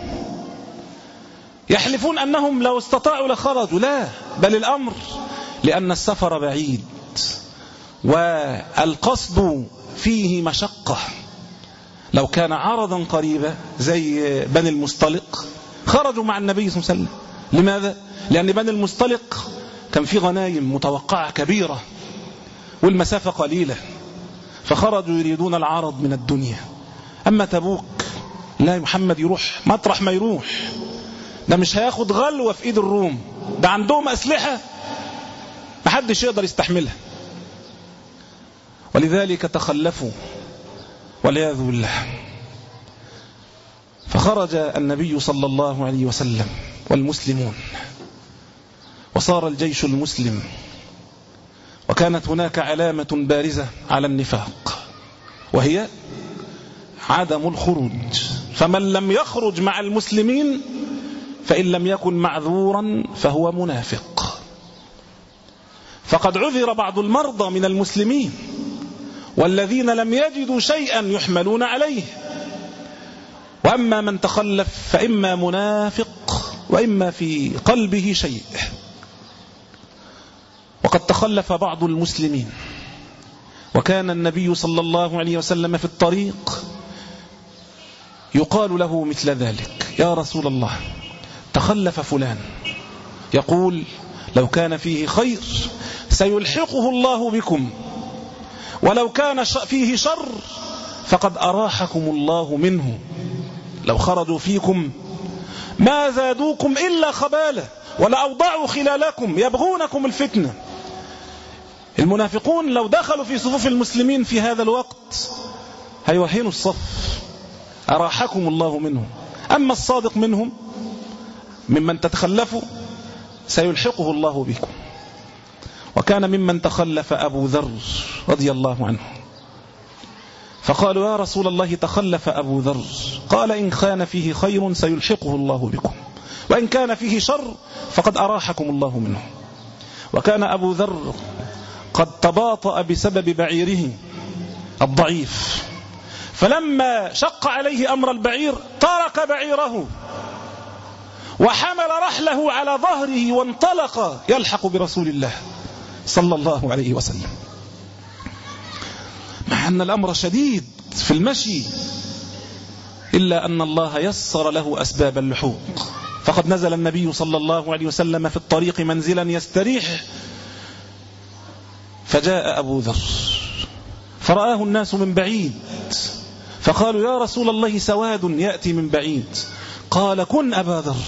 [SPEAKER 4] يحلفون أنهم لو استطاعوا لخرجوا، لا، بل الأمر لأن السفر بعيد والقصد فيه مشقة. لو كان عرضا قريبا زي بني المصطلق خرجوا مع النبي صلى الله عليه وسلم. لماذا؟ لأن بني المصطلق كان في غنايم متوقعة كبيرة والمسافة قليلة، فخرجوا يريدون العرض من الدنيا. أما تبوك لا، محمد يروح مطرح ما يروح، ده مش هياخد غلوة في إيد الروم، ده عندهم أسلحة محدش يقدر يستحملها، ولذلك تخلفوا والعياذ بالله. فخرج النبي صلى الله عليه وسلم والمسلمون، وصار الجيش المسلم، وكانت هناك علامة بارزة على النفاق، وهي عدم الخروج. فمن لم يخرج مع المسلمين فإن لم يكن معذورا فهو منافق. فقد عذر بعض المرضى من المسلمين والذين لم يجدوا شيئا يحملون عليه، وأما من تخلف فإما منافق وإما في قلبه شيء. وقد تخلف بعض المسلمين، وكان النبي صلى الله عليه وسلم في الطريق يقال له مثل ذلك: يا رسول الله، تخلف فلان، يقول: لو كان فيه خير سيلحقه الله بكم، ولو كان فيه شر فقد أراحكم الله منه. لو خرجوا فيكم ما زادوكم إلا خبالة ولأوضعوا خلالكم يبغونكم الفتنة. المنافقون لو دخلوا في صفوف المسلمين في هذا الوقت هيوهنوا الصف، أراحكم الله منه. أما الصادق منهم ممن تتخلفوا سيلحقه الله بكم. وكان ممن تخلف أبو ذر رضي الله عنه، فقالوا: يا رسول الله، تخلف أبو ذر. قال: إن كان فيه خير سيلحقه الله بكم، وإن كان فيه شر فقد أراحكم الله منه. وكان أبو ذر قد تباطأ بسبب بعيره الضعيف، فلما شق عليه أمر البعير ترك بعيره وحمل رحله على ظهره وانطلق يلحق برسول الله صلى الله عليه وسلم، مع أن الأمر شديد في المشي، إلا أن الله يسر له أسباب اللحوق. فقد نزل النبي صلى الله عليه وسلم في الطريق منزلا يستريح، فجاء أبو ذر فرآه الناس من بعيد، فقالوا: يا رسول الله، سواد يأتي من بعيد. قال: كن أبا ذر.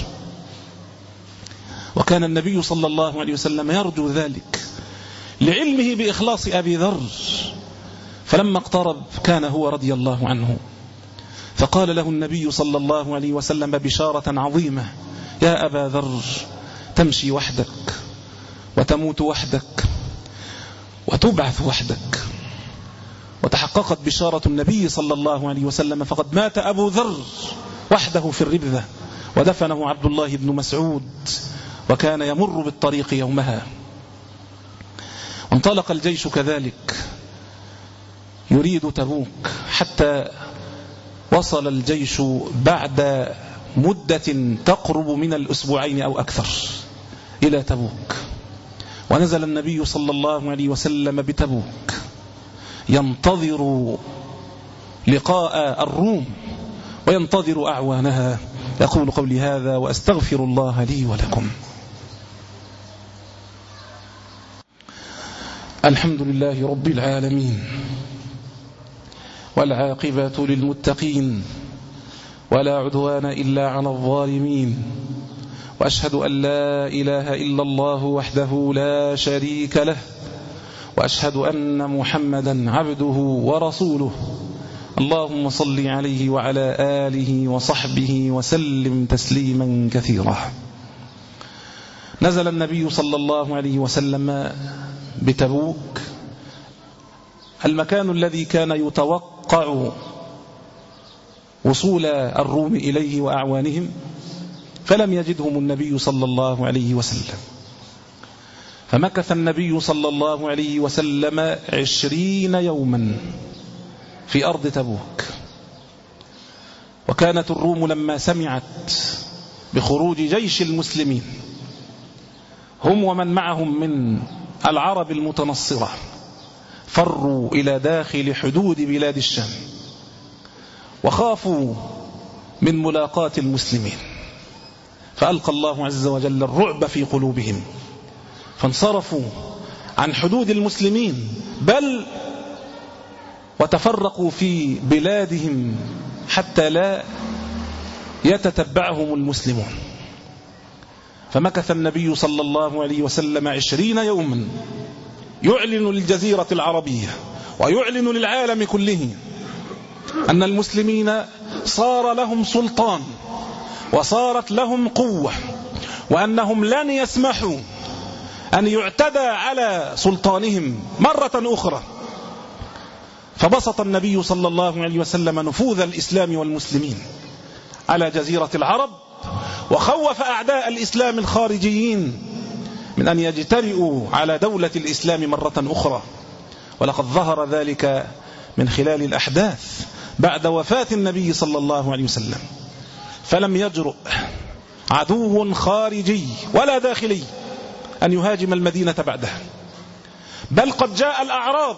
[SPEAKER 4] وكان النبي صلى الله عليه وسلم يرجو ذلك لعلمه بإخلاص أبي ذر. فلما اقترب كان هو رضي الله عنه، فقال له النبي صلى الله عليه وسلم بشارة عظيمة: يا أبا ذر، تمشي وحدك وتموت وحدك وتبعث وحدك. وتحققت بشارة النبي صلى الله عليه وسلم، فقد مات أبو ذر وحده في الربذة، ودفنه عبد الله بن مسعود، وكان يمر بالطريق يومها. وانطلق الجيش كذلك يريد تبوك، حتى وصل الجيش بعد مدة تقرب من الأسبوعين أو أكثر إلى تبوك. ونزل النبي صلى الله عليه وسلم بتبوك ينتظر لقاء الروم وينتظر أعوانها. يقول قولي هذا وأستغفر الله لي ولكم. الحمد لله رب العالمين، والعاقبة للمتقين، ولا عدوان إلا على الظالمين، وأشهد أن لا إله إلا الله وحده لا شريك له، وأشهد أن محمدا عبده ورسوله. اللهم صل عليه وعلى آله وصحبه وسلم تسليما كثيرا. نزل النبي صلى الله عليه وسلم بتبوك، المكان الذي كان يتوقع وصول الروم إليه وأعوانهم، فلم يجدهم النبي صلى الله عليه وسلم. فمكث النبي صلى الله عليه وسلم عشرين يوما في أرض تبوك. وكانت الروم لما سمعت بخروج جيش المسلمين، هم ومن معهم من العرب المتنصرة، فروا إلى داخل حدود بلاد الشام، وخافوا من ملاقاة المسلمين، فألقى الله عز وجل الرعب في قلوبهم، فانصرفوا عن حدود المسلمين، بل وتفرقوا في بلادهم حتى لا يتتبعهم المسلمون. فمكث النبي صلى الله عليه وسلم عشرين يوما يعلن للجزيرة العربية ويعلن للعالم كله أن المسلمين صار لهم سلطان وصارت لهم قوة، وأنهم لن يسمحوا أن يعتدى على سلطانهم مرة أخرى. فبسط النبي صلى الله عليه وسلم نفوذ الإسلام والمسلمين على جزيرة العرب، وخوف أعداء الإسلام الخارجيين من أن يجترئوا على دولة الإسلام مرة أخرى. ولقد ظهر ذلك من خلال الأحداث بعد وفاة النبي صلى الله عليه وسلم، فلم يجرؤ عدو خارجي ولا داخلي أن يهاجم المدينة بعدها، بل قد جاء الأعراب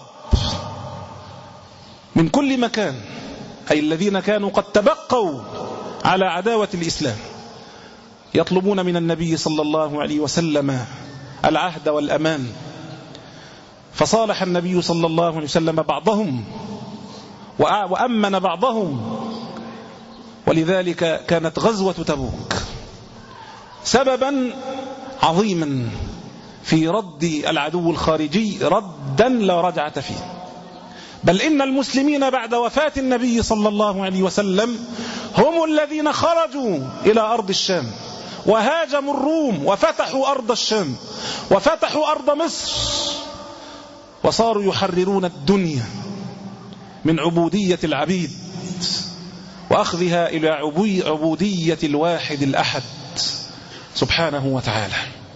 [SPEAKER 4] من كل مكان، أي الذين كانوا قد تبقوا على عداوة الإسلام، يطلبون من النبي صلى الله عليه وسلم العهد والأمان. فصالح النبي صلى الله عليه وسلم بعضهم وأمن بعضهم، ولذلك كانت غزوة تبوك سببا عظيما في رد العدو الخارجي ردا لا رجعة فيه. بل إن المسلمين بعد وفاة النبي صلى الله عليه وسلم هم الذين خرجوا إلى أرض الشام وهاجموا الروم وفتحوا أرض الشام وفتحوا أرض مصر، وصاروا يحررون الدنيا من عبودية العبيد وأخذها إلى عبودية الواحد الأحد سبحانه وتعالى.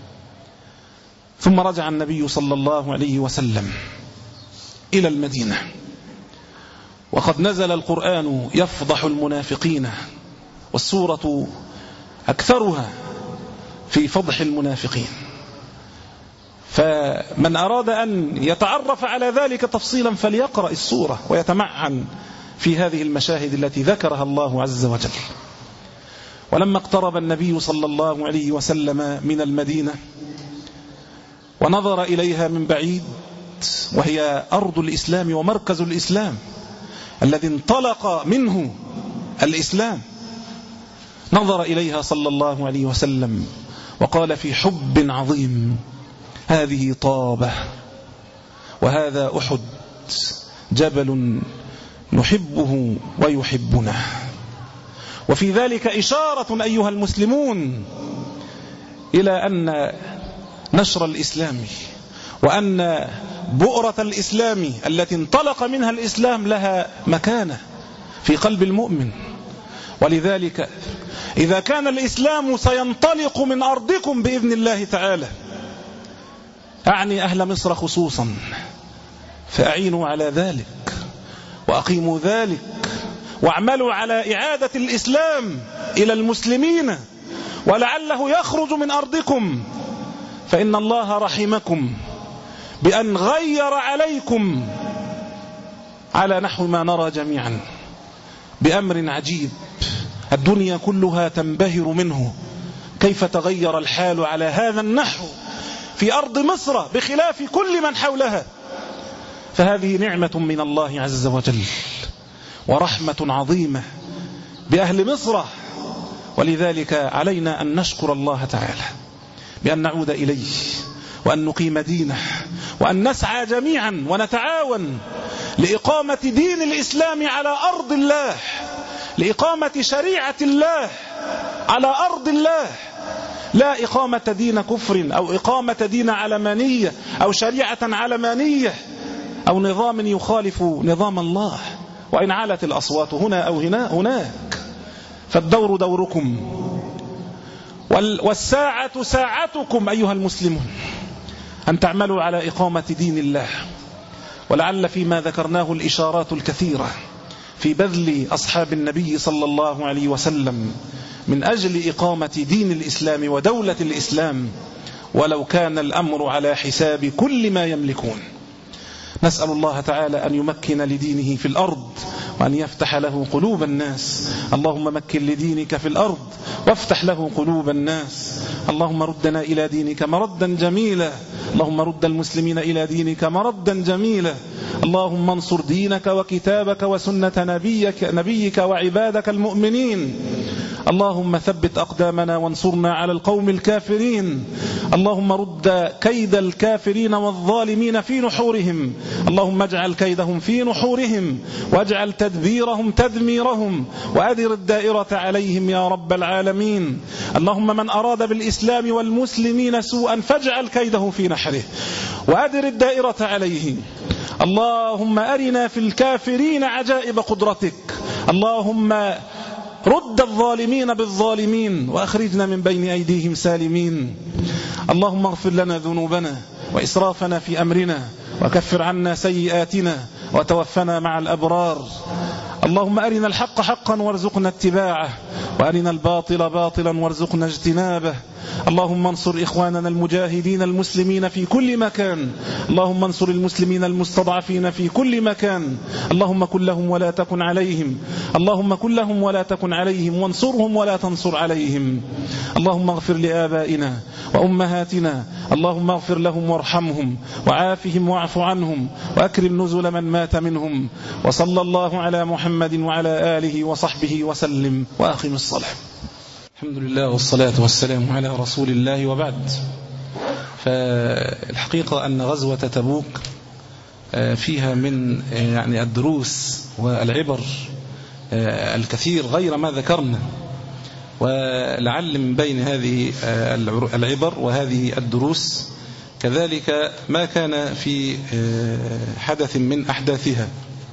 [SPEAKER 4] ثم رجع النبي صلى الله عليه وسلم إلى المدينة، وقد نزل القرآن يفضح المنافقين، والسورة أكثرها في فضح المنافقين. فمن أراد أن يتعرف على ذلك تفصيلا فليقرأ السورة ويتمعن في هذه المشاهد التي ذكرها الله عز وجل. ولما اقترب النبي صلى الله عليه وسلم من المدينة ونظر إليها من بعيد، وهي أرض الإسلام ومركز الإسلام الذي انطلق منه الإسلام، نظر إليها صلى الله عليه وسلم وقال في حب عظيم: هذه طابة وهذا أحد، جبل نحبه ويحبنا. وفي ذلك إشارة أيها المسلمون إلى أن نشر الإسلام وأن بؤرة الإسلام التي انطلق منها الإسلام لها مكانة في قلب المؤمن. ولذلك إذا كان الإسلام سينطلق من أرضكم بإذن الله تعالى، أعني أهل مصر خصوصا، فأعينوا على ذلك وأقيموا ذلك واعملوا على إعادة الإسلام إلى المسلمين، ولعله يخرج من أرضكم، فإن الله رحمكم بأن غير عليكم على نحو ما نرى جميعا بأمر عجيب الدنيا كلها تنبهر منه، كيف تغير الحال على هذا النحو في أرض مصر بخلاف كل من حولها. فهذه نعمة من الله عز وجل ورحمة عظيمة بأهل مصر، ولذلك علينا أن نشكر الله تعالى بأن نعود إليه وأن نقيم دينه وأن نسعى جميعا ونتعاون لإقامة دين الإسلام على أرض الله، لإقامة شريعة الله على أرض الله، لا إقامة دين كفر أو إقامة دين علمانية أو شريعة علمانية أو نظام يخالف نظام الله. وإن علت الأصوات هنا أو هنا هناك فالدور دوركم والساعة ساعتكم أيها المسلمون أن تعملوا على إقامة دين الله. ولعل فيما ذكرناه الإشارات الكثيرة في بذل أصحاب النبي صلى الله عليه وسلم من أجل إقامة دين الإسلام ودولة الإسلام، ولو كان الأمر على حساب كل ما يملكون. نسأل الله تعالى أن يمكن لدينه في الأرض وأن يفتح له قلوب الناس. اللهم مكن لدينك في الأرض وافتح له قلوب الناس. اللهم ردنا إلى دينك مردا جميلا، اللهم رد المسلمين إلى دينك مردا جميلا. اللهم انصر دينك وكتابك وسنة نبيك, نبيك وعبادك المؤمنين. اللهم ثبت أقدامنا وانصرنا على القوم الكافرين. اللهم رد كيد الكافرين والظالمين في نحورهم. اللهم اجعل كيدهم في نحورهم واجعل تدبيرهم تدميرهم وأدر الدائرة عليهم يا رب العالمين. اللهم من أراد بالإسلام والمسلمين سوءا فاجعل كيده في نحره وأدر الدائرة عليه. اللهم أرنا في الكافرين عجائب قدرتك. اللهم رد الظالمين بالظالمين وأخرجنا من بين أيديهم سالمين. اللهم اغفر لنا ذنوبنا وإسرافنا في أمرنا وكفر عنا سيئاتنا وتوفنا مع الأبرار. اللهم أرنا الحق حقا وارزقنا اتباعه وأرنا الباطل باطلا وارزقنا اجتنابه. اللهم انصر إخواننا المجاهدين المسلمين في كل مكان. اللهم انصر المسلمين المستضعفين في كل مكان. اللهم كن لهم ولا تكن عليهم. اللهم كن لهم ولا تكن عليهم وانصرهم ولا تنصر عليهم. اللهم اغفر لآبائنا وأمهاتنا. اللهم اغفر لهم وارحمهم وعافهم واعف عنهم وأكرم نزل من مات منهم. وصلى الله على محمد وعلى آله وصحبه وسلم وأقم الصلاة. الحمد لله والصلاة والسلام على رسول الله وبعد. فالحقيقة أن غزوة تبوك فيها من يعني الدروس والعبر الكثير غير ما ذكرنا، ولعل من بين هذه العبر وهذه الدروس كذلك ما كان في حدث من أحداثها،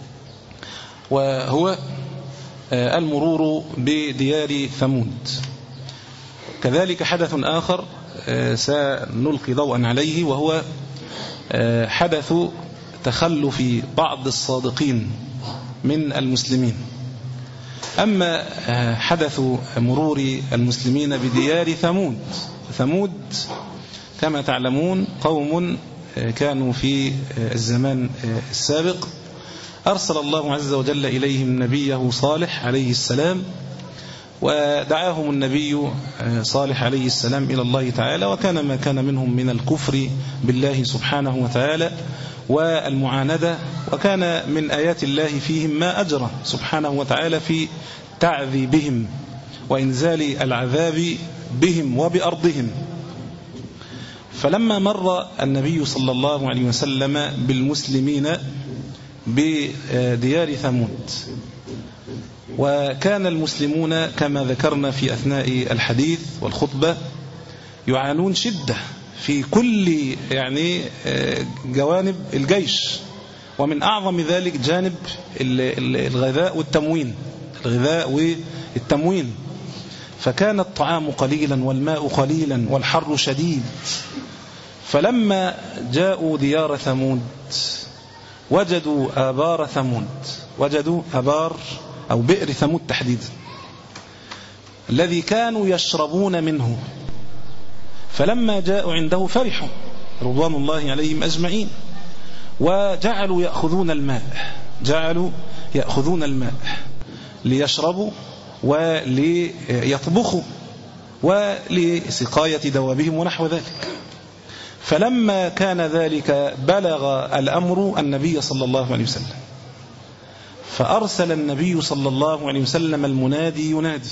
[SPEAKER 4] وهو المرور بديار ثمود. كذلك حدث آخر سنلقي ضوءا عليه، وهو حدث تخلف بعض الصادقين من المسلمين. أما حدث مرور المسلمين بديار ثمود، ثمود كما تعلمون قوم كانوا في الزمان السابق أرسل الله عز وجل إليهم نبيه صالح عليه السلام، ودعاهم النبي صالح عليه السلام إلى الله تعالى، وكان ما كان منهم من الكفر بالله سبحانه وتعالى والمعاندة، وكان من آيات الله فيهم ما أجرى سبحانه وتعالى في تعذيبهم وإنزال العذاب بهم وبأرضهم. فلما مر النبي صلى الله عليه وسلم بالمسلمين بديار ثمود، وكان المسلمون كما ذكرنا في أثناء الحديث والخطبة يعانون شدة في كل يعني جوانب الجيش، ومن أعظم ذلك جانب الغذاء والتموين، الغذاء والتموين. فكان الطعام قليلا والماء قليلا والحر شديد. فلما جاءوا ديار ثمود وجدوا آبار ثمود، وجدوا آبار أو بئر ثمود تحديدا الذي كانوا يشربون منه. فلما جاءوا عنده فرحوا رضوان الله عليهم أجمعين، وجعلوا يأخذون الماء، جعلوا يأخذون الماء ليشربوا وليطبخوا ولسقاية دوابهم ونحو ذلك. فلما كان ذلك بلغ الأمر النبي صلى الله عليه وسلم، فأرسل النبي صلى الله عليه وسلم المنادي ينادي: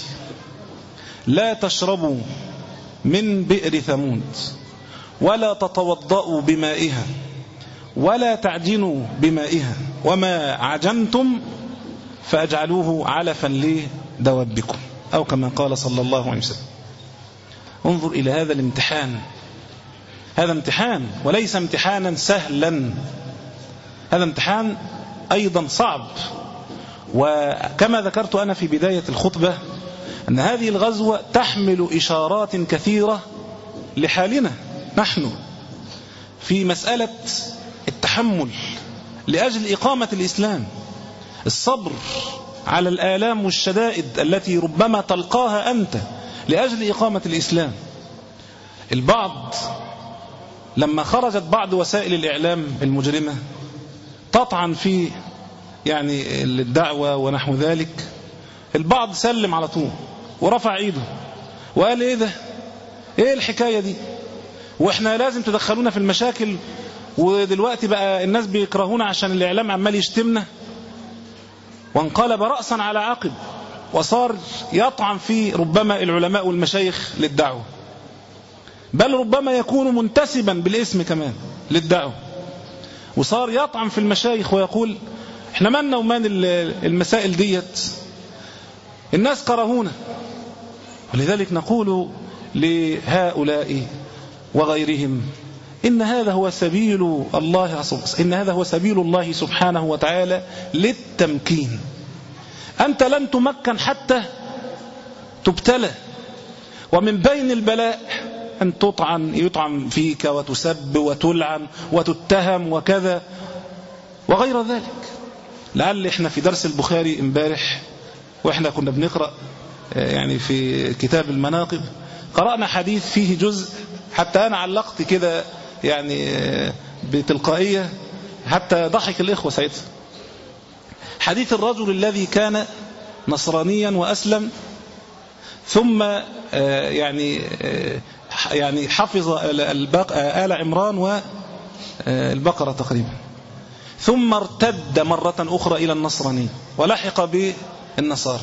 [SPEAKER 4] لا تشربوا من بئر ثمود ولا تتوضأوا بمائها ولا تعجنوا بمائها، وما عجنتم فأجعلوه علفا لدوابكم، أو كما قال صلى الله عليه وسلم. انظر إلى هذا الامتحان، هذا امتحان وليس امتحانا سهلا، هذا امتحان أيضا صعب. وكما ذكرت أنا في بداية الخطبة أن هذه الغزوة تحمل إشارات كثيرة لحالنا نحن في مسألة التحمل لأجل إقامة الإسلام، الصبر على الآلام والشدائد التي ربما تلقاها أنت لأجل إقامة الإسلام. البعض لما خرجت بعض وسائل الإعلام المجرمة تطعن في يعني الدعوة ونحو ذلك، البعض سلم على طول ورفع ايده وقال: ايه ده، ايه الحكاية دي، واحنا لازم تدخلونا في المشاكل، ودلوقتي بقى الناس بيكرهونا عشان الإعلام عمال يشتمنا. وانقلب رأسا على عقب، وصار يطعن في ربما العلماء والمشايخ للدعوة، بل ربما يكون منتسبا بالاسم كمان للدعوة، وصار يطعن في المشايخ ويقول احنا مالنا ومان المسائل ديت، الناس كرهونا. ولذلك نقول لهؤلاء وغيرهم إن هذا هو سبيل الله إن هذا هو سبيل الله سبحانه وتعالى للتمكين. أنت لن تمكن حتى تبتلى، ومن بين البلاء أن تطعن يطعن فيك وتسب وتلعن وتتهم وكذا وغير ذلك. لعل احنا في درس البخاري امبارح واحنا كنا بنقرأ يعني في كتاب المناقب قرأنا حديث فيه جزء، حتى أنا علقت كده يعني بتلقائية حتى ضحك الإخوة ساعتها. حديث الرجل الذي كان نصرانيا وأسلم ثم يعني يعني حفظ آل عمران والبقرة تقريبا، ثم ارتد مرة أخرى إلى النصرانية ولحق بالنصارى.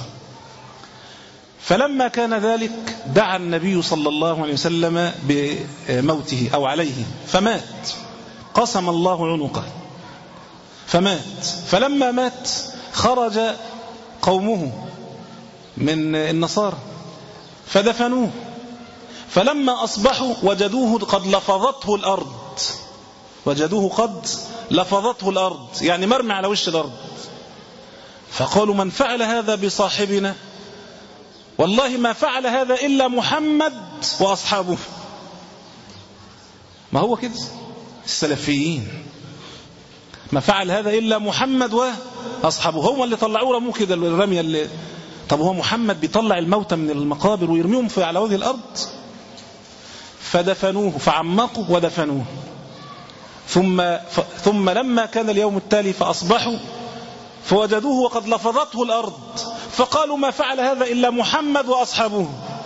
[SPEAKER 4] فلما كان ذلك دعا النبي صلى الله عليه وسلم بموته أو عليه فمات، قسم الله عنقه فمات. فلما مات خرج قومه من النصارى فدفنوه، فلما أصبحوا وجدوه قد لفظته الأرض، وجدوه قد لفظته الأرض يعني مرمي على وش الأرض. فقالوا من فعل هذا بصاحبنا والله ما فعل هذا إلا محمد وأصحابه. ما هو كده السلفيين، ما فعل هذا إلا محمد وأصحابه، هم اللي طلعوه رموه كده الرمية اللي. طب هو محمد بيطلع الموتى من المقابر ويرميهم في على وجه الأرض؟ فدفنوه فعمقوا ودفنوه. ثم ثم لما كان اليوم التالي فأصبحوا فوجدوه وقد لفظته الأرض، فقالوا ما فعل هذا إلا محمد وأصحابه،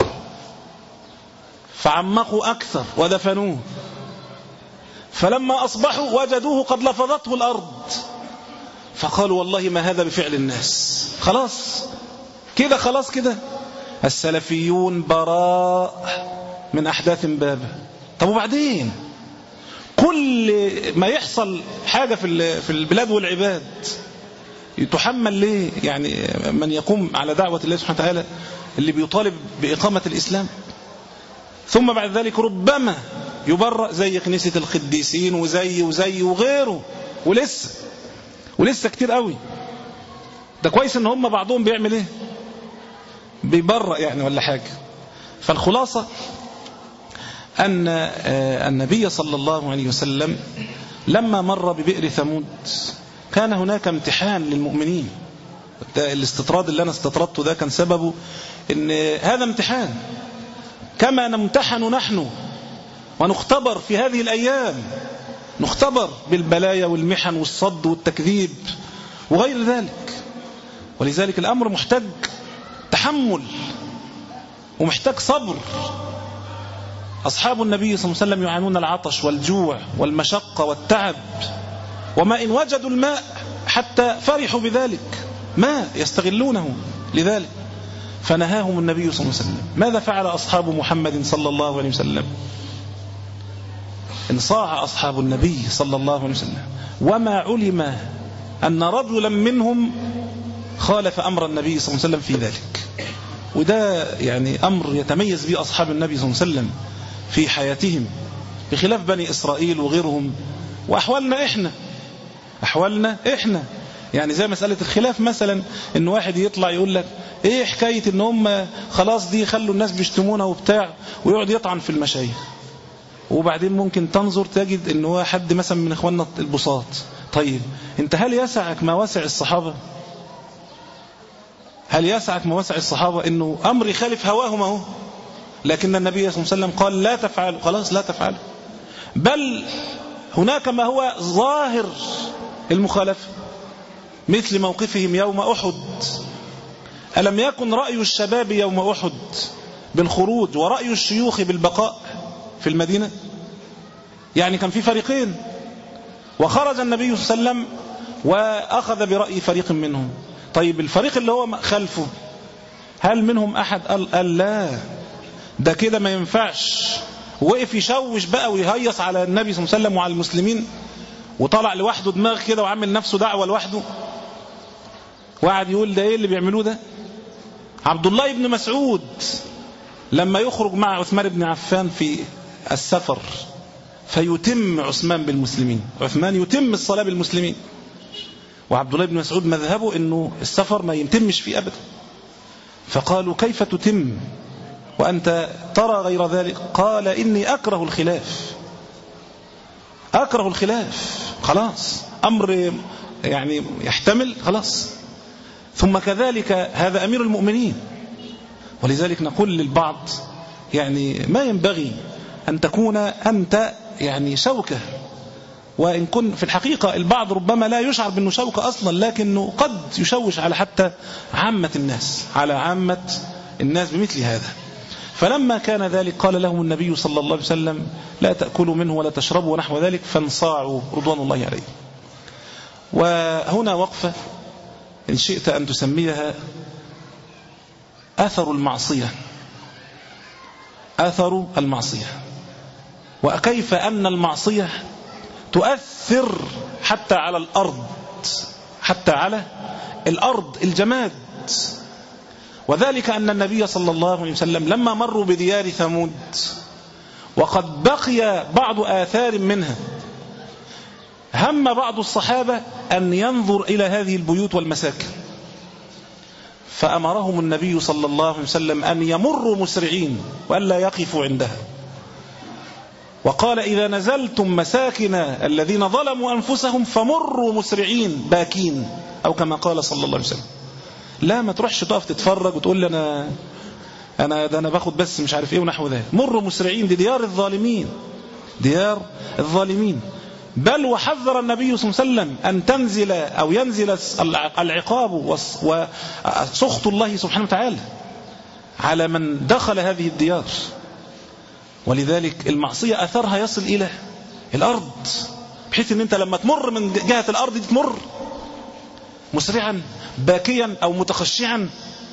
[SPEAKER 4] فعمقوا أكثر ودفنوه. فلما أصبحوا وجدوه قد لفظته الأرض، فقالوا والله ما هذا بفعل الناس. خلاص كده خلاص كده السلفيون براء من أحداث بابه. طب وبعدين كل ما يحصل حاجة في البلاد والعباد يتحمل ليه يعني من يقوم على دعوة الله سبحانه وتعالى اللي بيطالب بإقامة الإسلام؟ ثم بعد ذلك ربما يبرأ زي كنيسة القديسين وزي وزي وغيره، ولسه ولسه كتير قوي. ده كويس ان هم بعضهم بيعمل ايه، بيبرأ يعني ولا حاجة. فالخلاصة أن النبي صلى الله عليه وسلم لما مر ببئر ثمود كان هناك امتحان للمؤمنين. ده الاستطراد اللي أنا استطردته ده كان سببه إن هذا امتحان، كما نمتحن نحن ونختبر في هذه الأيام، نختبر بالبلايا والمحن والصد والتكذيب وغير ذلك. ولذلك الأمر محتاج تحمل ومحتاج صبر. أصحاب النبي صلى الله عليه وسلم يعانون العطش والجوع والمشقة والتعب، وما إن وجدوا الماء حتى فرحوا بذلك، ما يستغلونه لذلك. فنهاهم النبي صلى الله عليه وسلم. ماذا فعل أصحاب محمد صلى الله عليه وسلم؟ انصاع أصحاب النبي صلى الله عليه وسلم، وما علم أن رجلا منهم خالف أمر النبي صلى الله عليه وسلم في ذلك. وده يعني أمر يتميز به أصحاب النبي صلى الله عليه وسلم في حياتهم بخلاف بني إسرائيل وغيرهم. وأحوالنا إحنا أحوالنا إحنا يعني زي مسألة الخلاف مثلا، إن واحد يطلع يقول لك إيه حكاية إن هم خلاص دي خلوا الناس بيشتمونا وبتاع، ويقعد يطعن في المشايخ. وبعدين ممكن تنظر تجد إن هو حد مثلا من إخواننا البساط. طيب أنت هل يسعك ما وسع الصحابة؟ هل يسعك ما وسع الصحابة إنه أمر يخالف هواهم أهو؟ لكن النبي صلى الله عليه وسلم قال لا تفعلوا، خلاص لا تفعلوا. بل هناك ما هو ظاهر المخالفة، مثل موقفهم يوم أحد. ألم يكن رأي الشباب يوم أحد بالخروج ورأي الشيوخ بالبقاء في المدينة؟ يعني كان في فريقين، وخرج النبي صلى الله عليه وسلم وأخذ برأي فريق منهم. طيب الفريق اللي هو خلفه هل منهم أحد قال, قال لا ده كده ما ينفعش، وقف يشوش بقى ويهيص على النبي صلى الله عليه وسلم وعلى المسلمين، وطلع لوحده دماغ كده وعمل نفسه دعوة لوحده وقعد يقول ده ايه اللي بيعملوه ده. عبد الله بن مسعود لما يخرج مع عثمان بن عفان في السفر فيتم عثمان بالمسلمين، عثمان يتم الصلاة بالمسلمين، وعبد الله بن مسعود مذهبه انه السفر ما يتمش فيه ابدا. فقالوا كيف تتم وأنت ترى غير ذلك؟ قال إني أكره الخلاف، أكره الخلاف، خلاص أمر يعني يحتمل خلاص. ثم كذلك هذا أمير المؤمنين، ولذلك نقول للبعض يعني ما ينبغي أن تكون أنت يعني شوكة، وإن كن في الحقيقة البعض ربما لا يشعر بأنه شوكة أصلا، لكنه قد يشوش على حتى عامة الناس، على عامة الناس بمثل هذا. فلما كان ذلك قال لهم النبي صلى الله عليه وسلم لا تأكلوا منه ولا تشربوا ونحو ذلك، فانصاعوا رضوان الله عليه. وهنا وقفة إن شئت أن تسميها أثر المعصية، أثر المعصية، وكيف أن المعصية تؤثر حتى على الأرض، حتى على الأرض الجماد. وذلك أن النبي صلى الله عليه وسلم لما مروا بديار ثمود وقد بقي بعض آثار منها، هم بعض الصحابة أن ينظر إلى هذه البيوت والمساكن، فأمرهم النبي صلى الله عليه وسلم أن يمروا مسرعين وألا يقفوا عندها، وقال إذا نزلتم مساكن الذين ظلموا أنفسهم فمروا مسرعين باكين، أو كما قال صلى الله عليه وسلم. لا ما تروحش تقف تتفرج وتقول لي أنا أنا ده أنا باخد بس مش عارف إيه ونحو ذلك. مروا مسرعين، دي ديار الظالمين، ديار الظالمين. بل وحذر النبي صلى الله عليه وسلم أن تنزل أو ينزل العقاب وسخط الله سبحانه وتعالى على من دخل هذه الديار. ولذلك المعصية أثرها يصل إلى الأرض، بحيث أن أنت لما تمر من جهة الأرض دي تمر مسرعا باكيا أو متخشعا.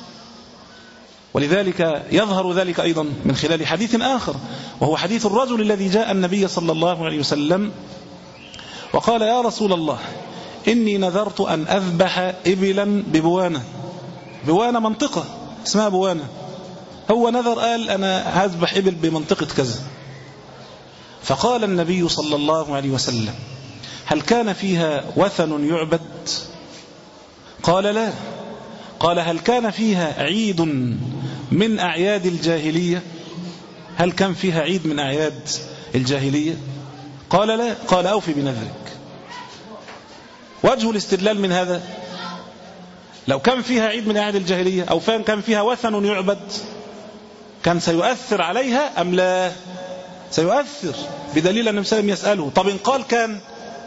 [SPEAKER 4] ولذلك يظهر ذلك أيضا من خلال حديث آخر، وهو حديث الرجل الذي جاء النبي صلى الله عليه وسلم وقال يا رسول الله إني نذرت أن أذبح إبلا ببوانة. بوانة منطقة اسمها بوانة، هو نذر قال أنا هذبح إبل بمنطقة كذا. فقال النبي صلى الله عليه وسلم هل كان فيها وثن يعبد؟ قال لا. قال هل كان فيها عيد من أعياد الجاهلية؟ هل كان فيها عيد من أعياد الجاهلية؟ قال لا. قال أوفي بنذرك. وجه الاستدلال من هذا لو كان فيها عيد من أعياد الجاهلية أو كان فيها وثن يعبد كان سيؤثر عليها أم لا؟ سيؤثر، بدليل أن النبي صلى الله عليه وسلم يسأله طب إن قال كان،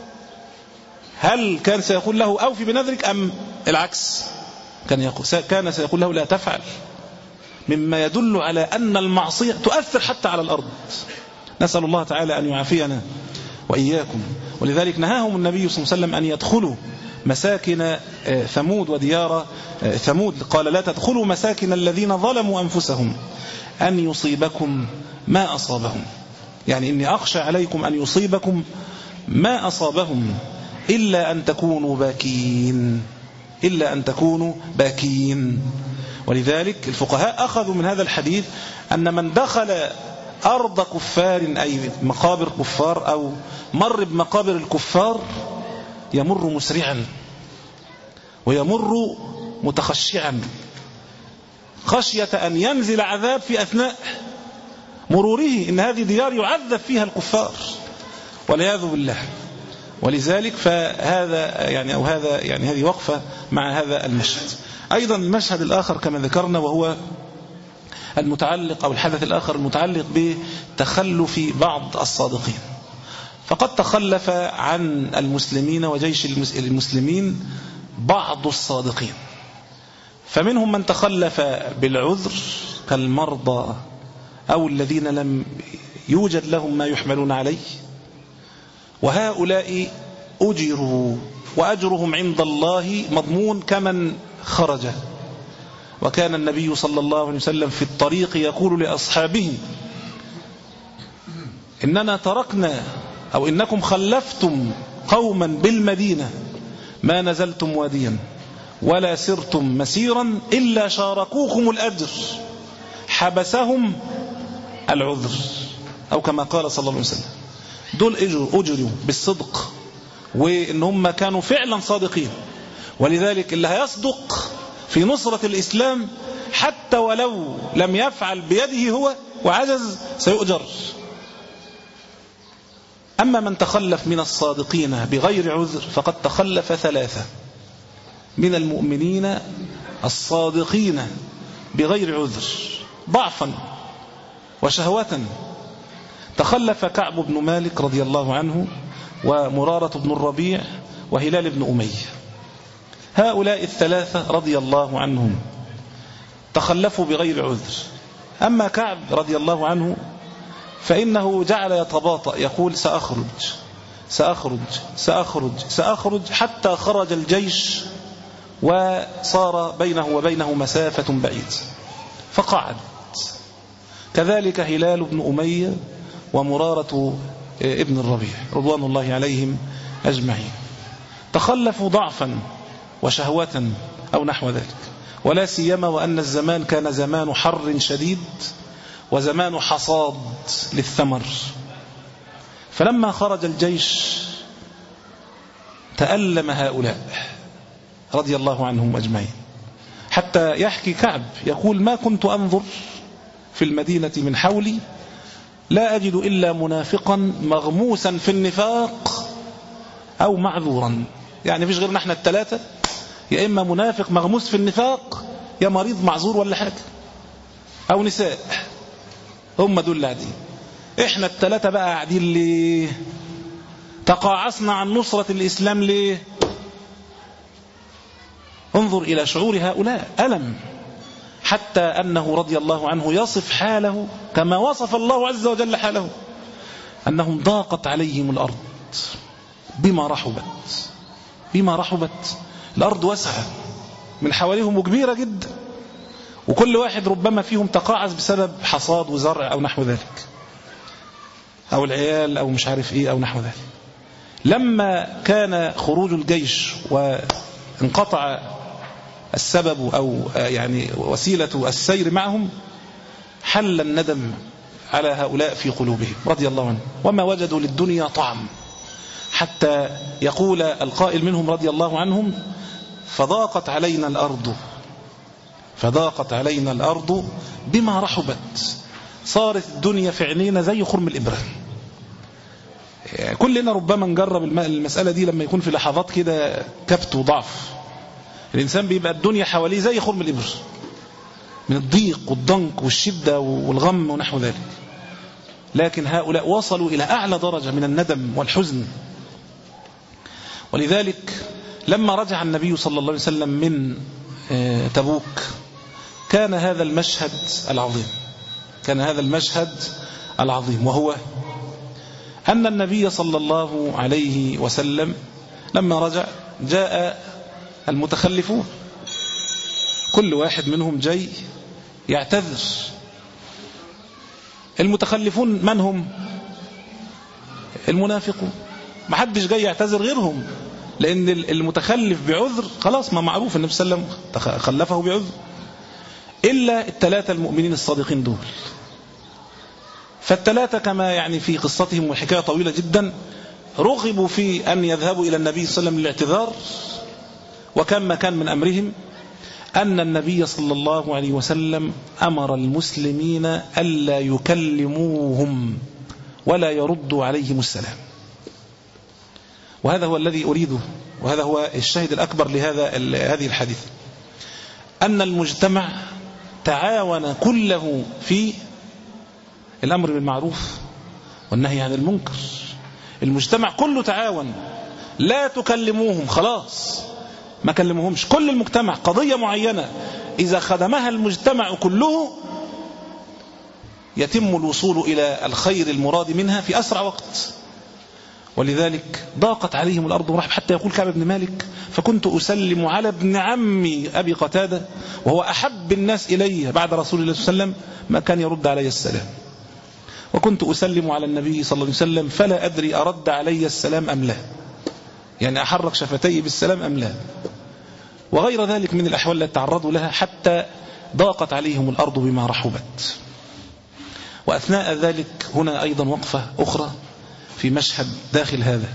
[SPEAKER 4] هل كان سيقول له أوفي بنذرك أم العكس؟ كان يقول كان سيقول له لا تفعل، مما يدل على أن المعصية تؤثر حتى على الأرض. نسأل الله تعالى أن يعافينا وإياكم. ولذلك نهاهم النبي صلى الله عليه وسلم أن يدخلوا مساكن ثمود وديار ثمود. قال لا تدخلوا مساكن الذين ظلموا أنفسهم أن يصيبكم ما أصابهم، يعني إني أخشى عليكم أن يصيبكم ما أصابهم إلا أن تكونوا باكين، إلا أن تكونوا باكين. ولذلك الفقهاء أخذوا من هذا الحديث أن من دخل أرض كفار أي مقابر كفار أو مر بمقابر الكفار يمر مسرعا ويمر متخشعا خشية أن ينزل عذاب في أثناء مروره، إن هذه ديار يعذب فيها الكفار والعياذ بالله. ولذلك فهذا يعني أو هذا يعني هذه وقفة مع هذا المشهد. أيضا المشهد الآخر كما ذكرنا وهو المتعلق أو الحدث الآخر المتعلق بتخلف بعض الصادقين. فقد تخلف عن المسلمين وجيش المسلمين بعض الصادقين، فمنهم من تخلف بالعذر كالمرضى أو الذين لم يوجد لهم ما يحملون عليه، وهؤلاء أجروا وأجرهم عند الله مضمون كمن خرج وكان النبي صلى الله عليه وسلم في الطريق يقول لأصحابه إننا تركنا أو إنكم خلفتم قوما بالمدينة ما نزلتم واديا ولا سرتم مسيرا إلا شاركوكم الأجر حبسهم العذر، أو كما قال صلى الله عليه وسلم. دول أجروا بالصدق وإن هم كانوا فعلا صادقين. ولذلك اللي هيصدق في نصرة الإسلام حتى ولو لم يفعل بيده هو وعجز سيؤجر. أما من تخلف من الصادقين بغير عذر فقد تخلف ثلاثة من المؤمنين الصادقين بغير عذر ضعفا وشهوة. تخلف كعب بن مالك رضي الله عنه ومرارة بن الربيع وهلال بن أمية. هؤلاء الثلاثة رضي الله عنهم تخلفوا بغير عذر. أما كعب رضي الله عنه فإنه جعل يتباطأ يقول سأخرج سأخرج سأخرج سأخرج حتى خرج الجيش وصار بينه وبينه مسافة بعيدة فقعد. كذلك هلال بن أمية ومرارة ابن الربيع رضوان الله عليهم أجمعين تخلفوا ضعفا وشهوة أو نحو ذلك، ولا سيما وأن الزمان كان زمان حر شديد وزمان حصاد للثمر. فلما خرج الجيش تألم هؤلاء رضي الله عنهم أجمعين، حتى يحكي كعب يقول ما كنت أنظر في المدينة من حولي لا أجد إلا منافقا مغموسا في النفاق أو معذورا. يعني فيش غيرنا احنا الثلاثة، يا إما منافق مغموس في النفاق يا مريض معذور ولا حاجة أو نساء. هم دول اللي قاعدين. احنا الثلاثة بقى قاعدين ليه؟ تقاعسنا عن نصرة الإسلام ليه؟ انظر إلى شعور هؤلاء ألم، حتى أنه رضي الله عنه يصف حاله كما وصف الله عز وجل حاله، أنهم ضاقت عليهم الأرض بما رحبت بما رحبت. الأرض واسعة من حواليهم وكبيرة جدا، وكل واحد ربما فيهم تقاعس بسبب حصاد وزرع أو نحو ذلك، أو العيال أو مش عارف إيه أو نحو ذلك. لما كان خروج الجيش وانقطع السبب أو يعني وسيلة السير معهم حل الندم على هؤلاء في قلوبهم رضي الله عنهم، وما وجدوا للدنيا طعم، حتى يقول القائل منهم رضي الله عنهم فضاقت علينا الأرض فضاقت علينا الأرض بما رحبت. صارت الدنيا في عينينا زي خرم الإبرة. كلنا ربما نجرب المسألة دي لما يكون في لحظات كده كبت وضعف، الإنسان بيبقى الدنيا حواليه زي خرم الإبر من الضيق والضنك والشدة والغم ونحو ذلك. لكن هؤلاء وصلوا إلى أعلى درجة من الندم والحزن. ولذلك لما رجع النبي صلى الله عليه وسلم من تبوك كان هذا المشهد العظيم كان هذا المشهد العظيم وهو أن النبي صلى الله عليه وسلم لما رجع جاء المتخلفون كل واحد منهم جاي يعتذر. المتخلفون من هم؟ المنافقون. ما حدش جاي يعتذر غيرهم، لأن المتخلف بعذر خلاص ما معروف، النبي صلى الله عليه وسلم خلفه بعذر، إلا الثلاثة المؤمنين الصادقين دول. فالثلاثة كما يعني في قصتهم وحكاية طويلة جدا رغبوا في أن يذهبوا إلى النبي صلى الله عليه وسلم للاعتذار، وكان ما كان من أمرهم أن النبي صلى الله عليه وسلم أمر المسلمين ألا يكلموهم ولا يردوا عليهم السلام. وهذا هو الذي أريده، وهذا هو الشاهد الأكبر لهذا هذه الحديث، أن المجتمع تعاون كله في الأمر بالمعروف والنهي عن المنكر. المجتمع كله تعاون، لا تكلموهم، خلاص ما كلموهمش. كل المجتمع قضية معينة إذا خدمها المجتمع كله يتم الوصول إلى الخير المراد منها في أسرع وقت. ولذلك ضاقت عليهم الأرض ورحب، حتى يقول كعب بن مالك فكنت أسلم على ابن عمي أبي قتادة وهو أحب الناس إلي بعد رسول الله صلى الله عليه وسلم ما كان يرد علي السلام، وكنت أسلم على النبي صلى الله عليه وسلم فلا أدري أرد علي السلام أم لا، يعني أحرك شفتي بالسلام أم لا، وغير ذلك من الأحوال التي تعرضوا لها حتى ضاقت عليهم الأرض بما رحبت. وأثناء ذلك هنا أيضا وقفة أخرى في مشهد داخل هذا.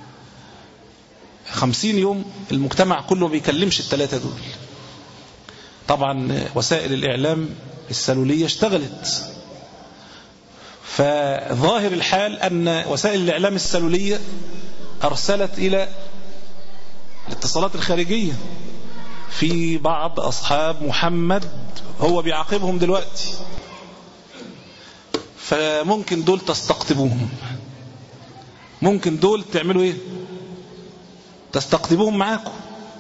[SPEAKER 4] خمسين يوم المجتمع كله بيكلمش الثلاثة دول، طبعا وسائل الإعلام السلولية اشتغلت، فظاهر الحال أن وسائل الإعلام السلولية أرسلت إلى الاتصالات الخارجية في بعض أصحاب محمد هو بيعاقبهم دلوقتي، فممكن دول تستقطبوهم، ممكن دول تعملوا ايه، تستقطبوهم معاكم.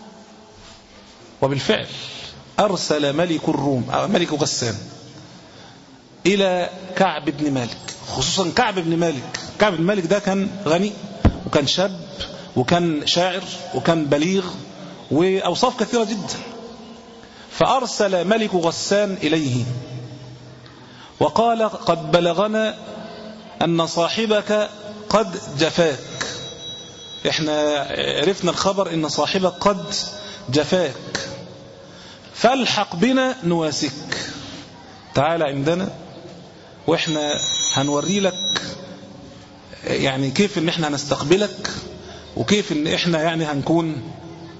[SPEAKER 4] وبالفعل أرسل ملك الروم أو ملك غسان إلى كعب بن مالك، خصوصا كعب بن مالك. كعب بن مالك ده كان غني وكان شاب وكان شاعر وكان بليغ وأوصاف كثيرة جدا، فأرسل ملك غسان إليه وقال قد بلغنا أن صاحبك قد جفاك، احنا عرفنا الخبر أن صاحبك قد جفاك، فالحق بنا نواسك، تعال عندنا واحنا هنوري لك يعني كيف ان احنا هنستقبلك وكيف ان احنا يعني هنكون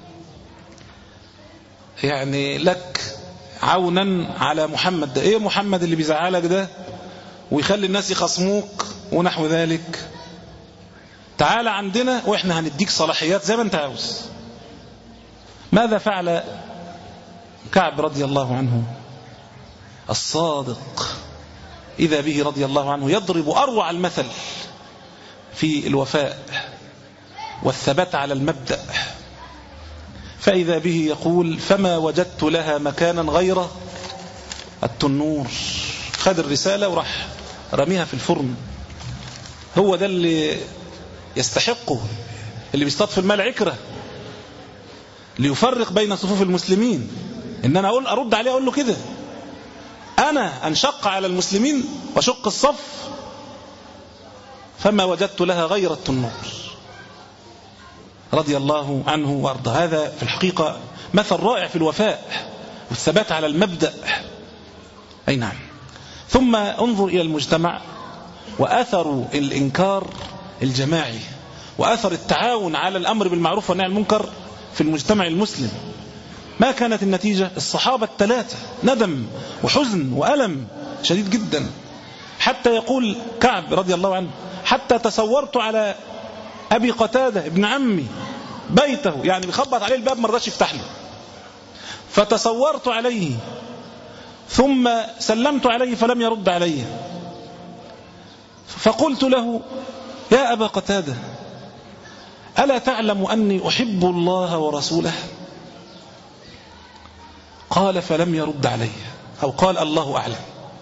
[SPEAKER 4] يعني لك عونا على محمد. ده ايه محمد اللي بيزعلك ده ويخلي الناس يخصموك ونحو ذلك، تعال عندنا واحنا هنديك صلاحيات زي ما انت عاوز. ماذا فعل كعب رضي الله عنه الصادق؟ إذا به رضي الله عنه يضرب أروع المثل في الوفاء والثبات على المبدأ، فإذا به يقول فما وجدت لها مكانا غير التنور. خد الرسالة وراح رميها في الفرن. هو ده اللي يستحقه، اللي بيصطاد في المال عكرة ليفرق بين صفوف المسلمين. إن أنا أقول أرد عليه أقول له كده، أنا أنشق على المسلمين وشق الصف، فما وجدت لها غير التنور. رضي الله عنه وارضى. هذا في الحقيقة مثل رائع في الوفاء والثبات على المبدأ. أي نعم. ثم انظر إلى المجتمع وأثر الإنكار الجماعي وأثر التعاون على الأمر بالمعروف والنهي عن المنكر في المجتمع المسلم. ما كانت النتيجة؟ الصحابة الثلاثة ندم وحزن وألم شديد جدا، حتى يقول كعب رضي الله عنه حتى تصورت على أبي قتادة ابن عمي بيته، يعني بيخبط عليه الباب ما رضاش يفتح له، فتصورت عليه ثم سلمت عليه فلم يرد علي، فقلت له يا أبا قتادة ألا تعلم أني أحب الله ورسوله؟ قال فلم يرد علي، أو قال الله أعلم.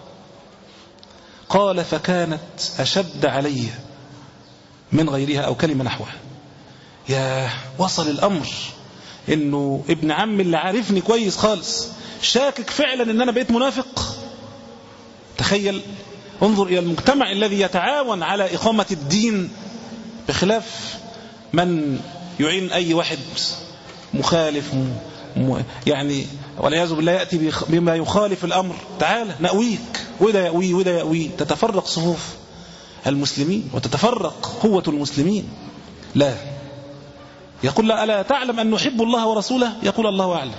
[SPEAKER 4] قال فكانت أشد علي من غيرها، أو كلمة نحوها. يا وصل الأمر إنه ابن عم اللي عارفني كويس خالص شاكك فعلا إن أنا بقيت منافق. تخيل، انظر إلى المجتمع الذي يتعاون على إقامة الدين بخلاف من يعين أي واحد مخالف يعني والعياذ بالله يأتي بما يخالف الأمر. تعال نأويك، وده يأوي وده يأوي، تتفرق صفوف المسلمين وتتفرق قوة المسلمين. لا، يقول لا ألا تعلم أن نحب الله ورسوله؟ يقول الله أعلم.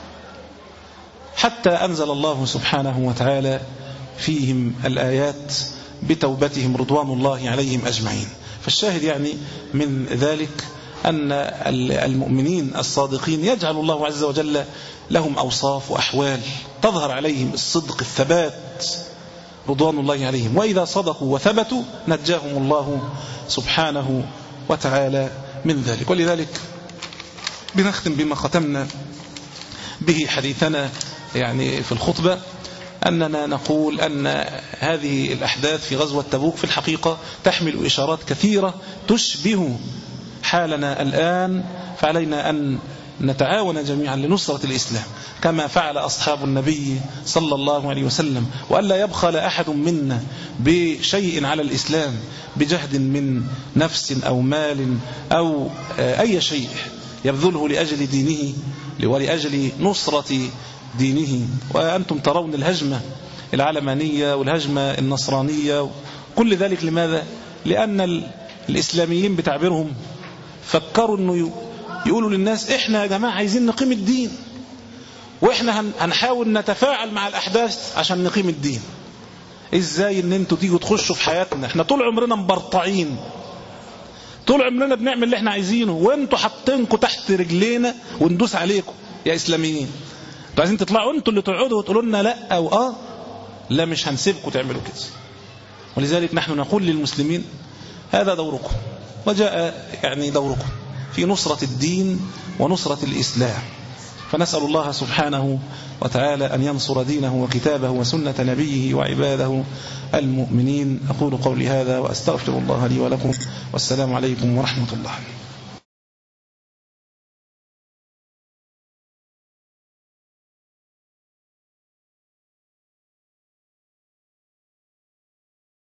[SPEAKER 4] حتى أنزل الله سبحانه وتعالى فيهم الآيات بتوبتهم رضوان الله عليهم أجمعين. فالشاهد يعني من ذلك أن المؤمنين الصادقين يجعل الله عز وجل لهم أوصاف وأحوال تظهر عليهم الصدق الثبات رضوان الله عليهم، وإذا صدقوا وثبتوا نجاهم الله سبحانه وتعالى من ذلك. ولذلك بنختم بما ختمنا به حديثنا يعني في الخطبة، أننا نقول أن هذه الأحداث في غزوة تبوك في الحقيقة تحمل إشارات كثيرة تشبه حالنا الآن، فعلينا أن نتعاون جميعا لنصرة الإسلام كما فعل أصحاب النبي صلى الله عليه وسلم، وألا يبخل أحد منا بشيء على الإسلام بجهد من نفس أو مال أو أي شيء يبذله لأجل دينه ولأجل نصرة دينه. وأنتم ترون الهجمة العلمانية والهجمة النصرانية كل ذلك لماذا؟ لأن الإسلاميين بتعبيرهم فكروا أنه يقولوا للناس إحنا يا جماعة عايزين نقيم الدين، وإحنا هنحاول نتفاعل مع الأحداث عشان نقيم الدين. إزاي أن أنتوا تيجوا تخشوا في حياتنا؟ إحنا طول عمرنا مبرطعين، طول عمرنا بنعمل اللي إحنا عايزينه، وأنتوا حاطينكم تحت رجلينا وندوس عليكم يا إسلاميين. أنتوا عايزين تطلعوا أنتوا اللي تقعدوا وتقولوا لنا لا أو آه؟ لا، مش هنسيبكم تعملوا كده. ولذلك نحن نقول للمسلمين هذا دوركم، وجاء يعني دوركم في نصرة الدين ونصرة الإسلام. فنسأل الله سبحانه وتعالى أن ينصر دينه وكتابه وسنة نبيه وعباده المؤمنين. أقول قولي هذا وأستغفر الله لي ولكم، والسلام عليكم ورحمة الله.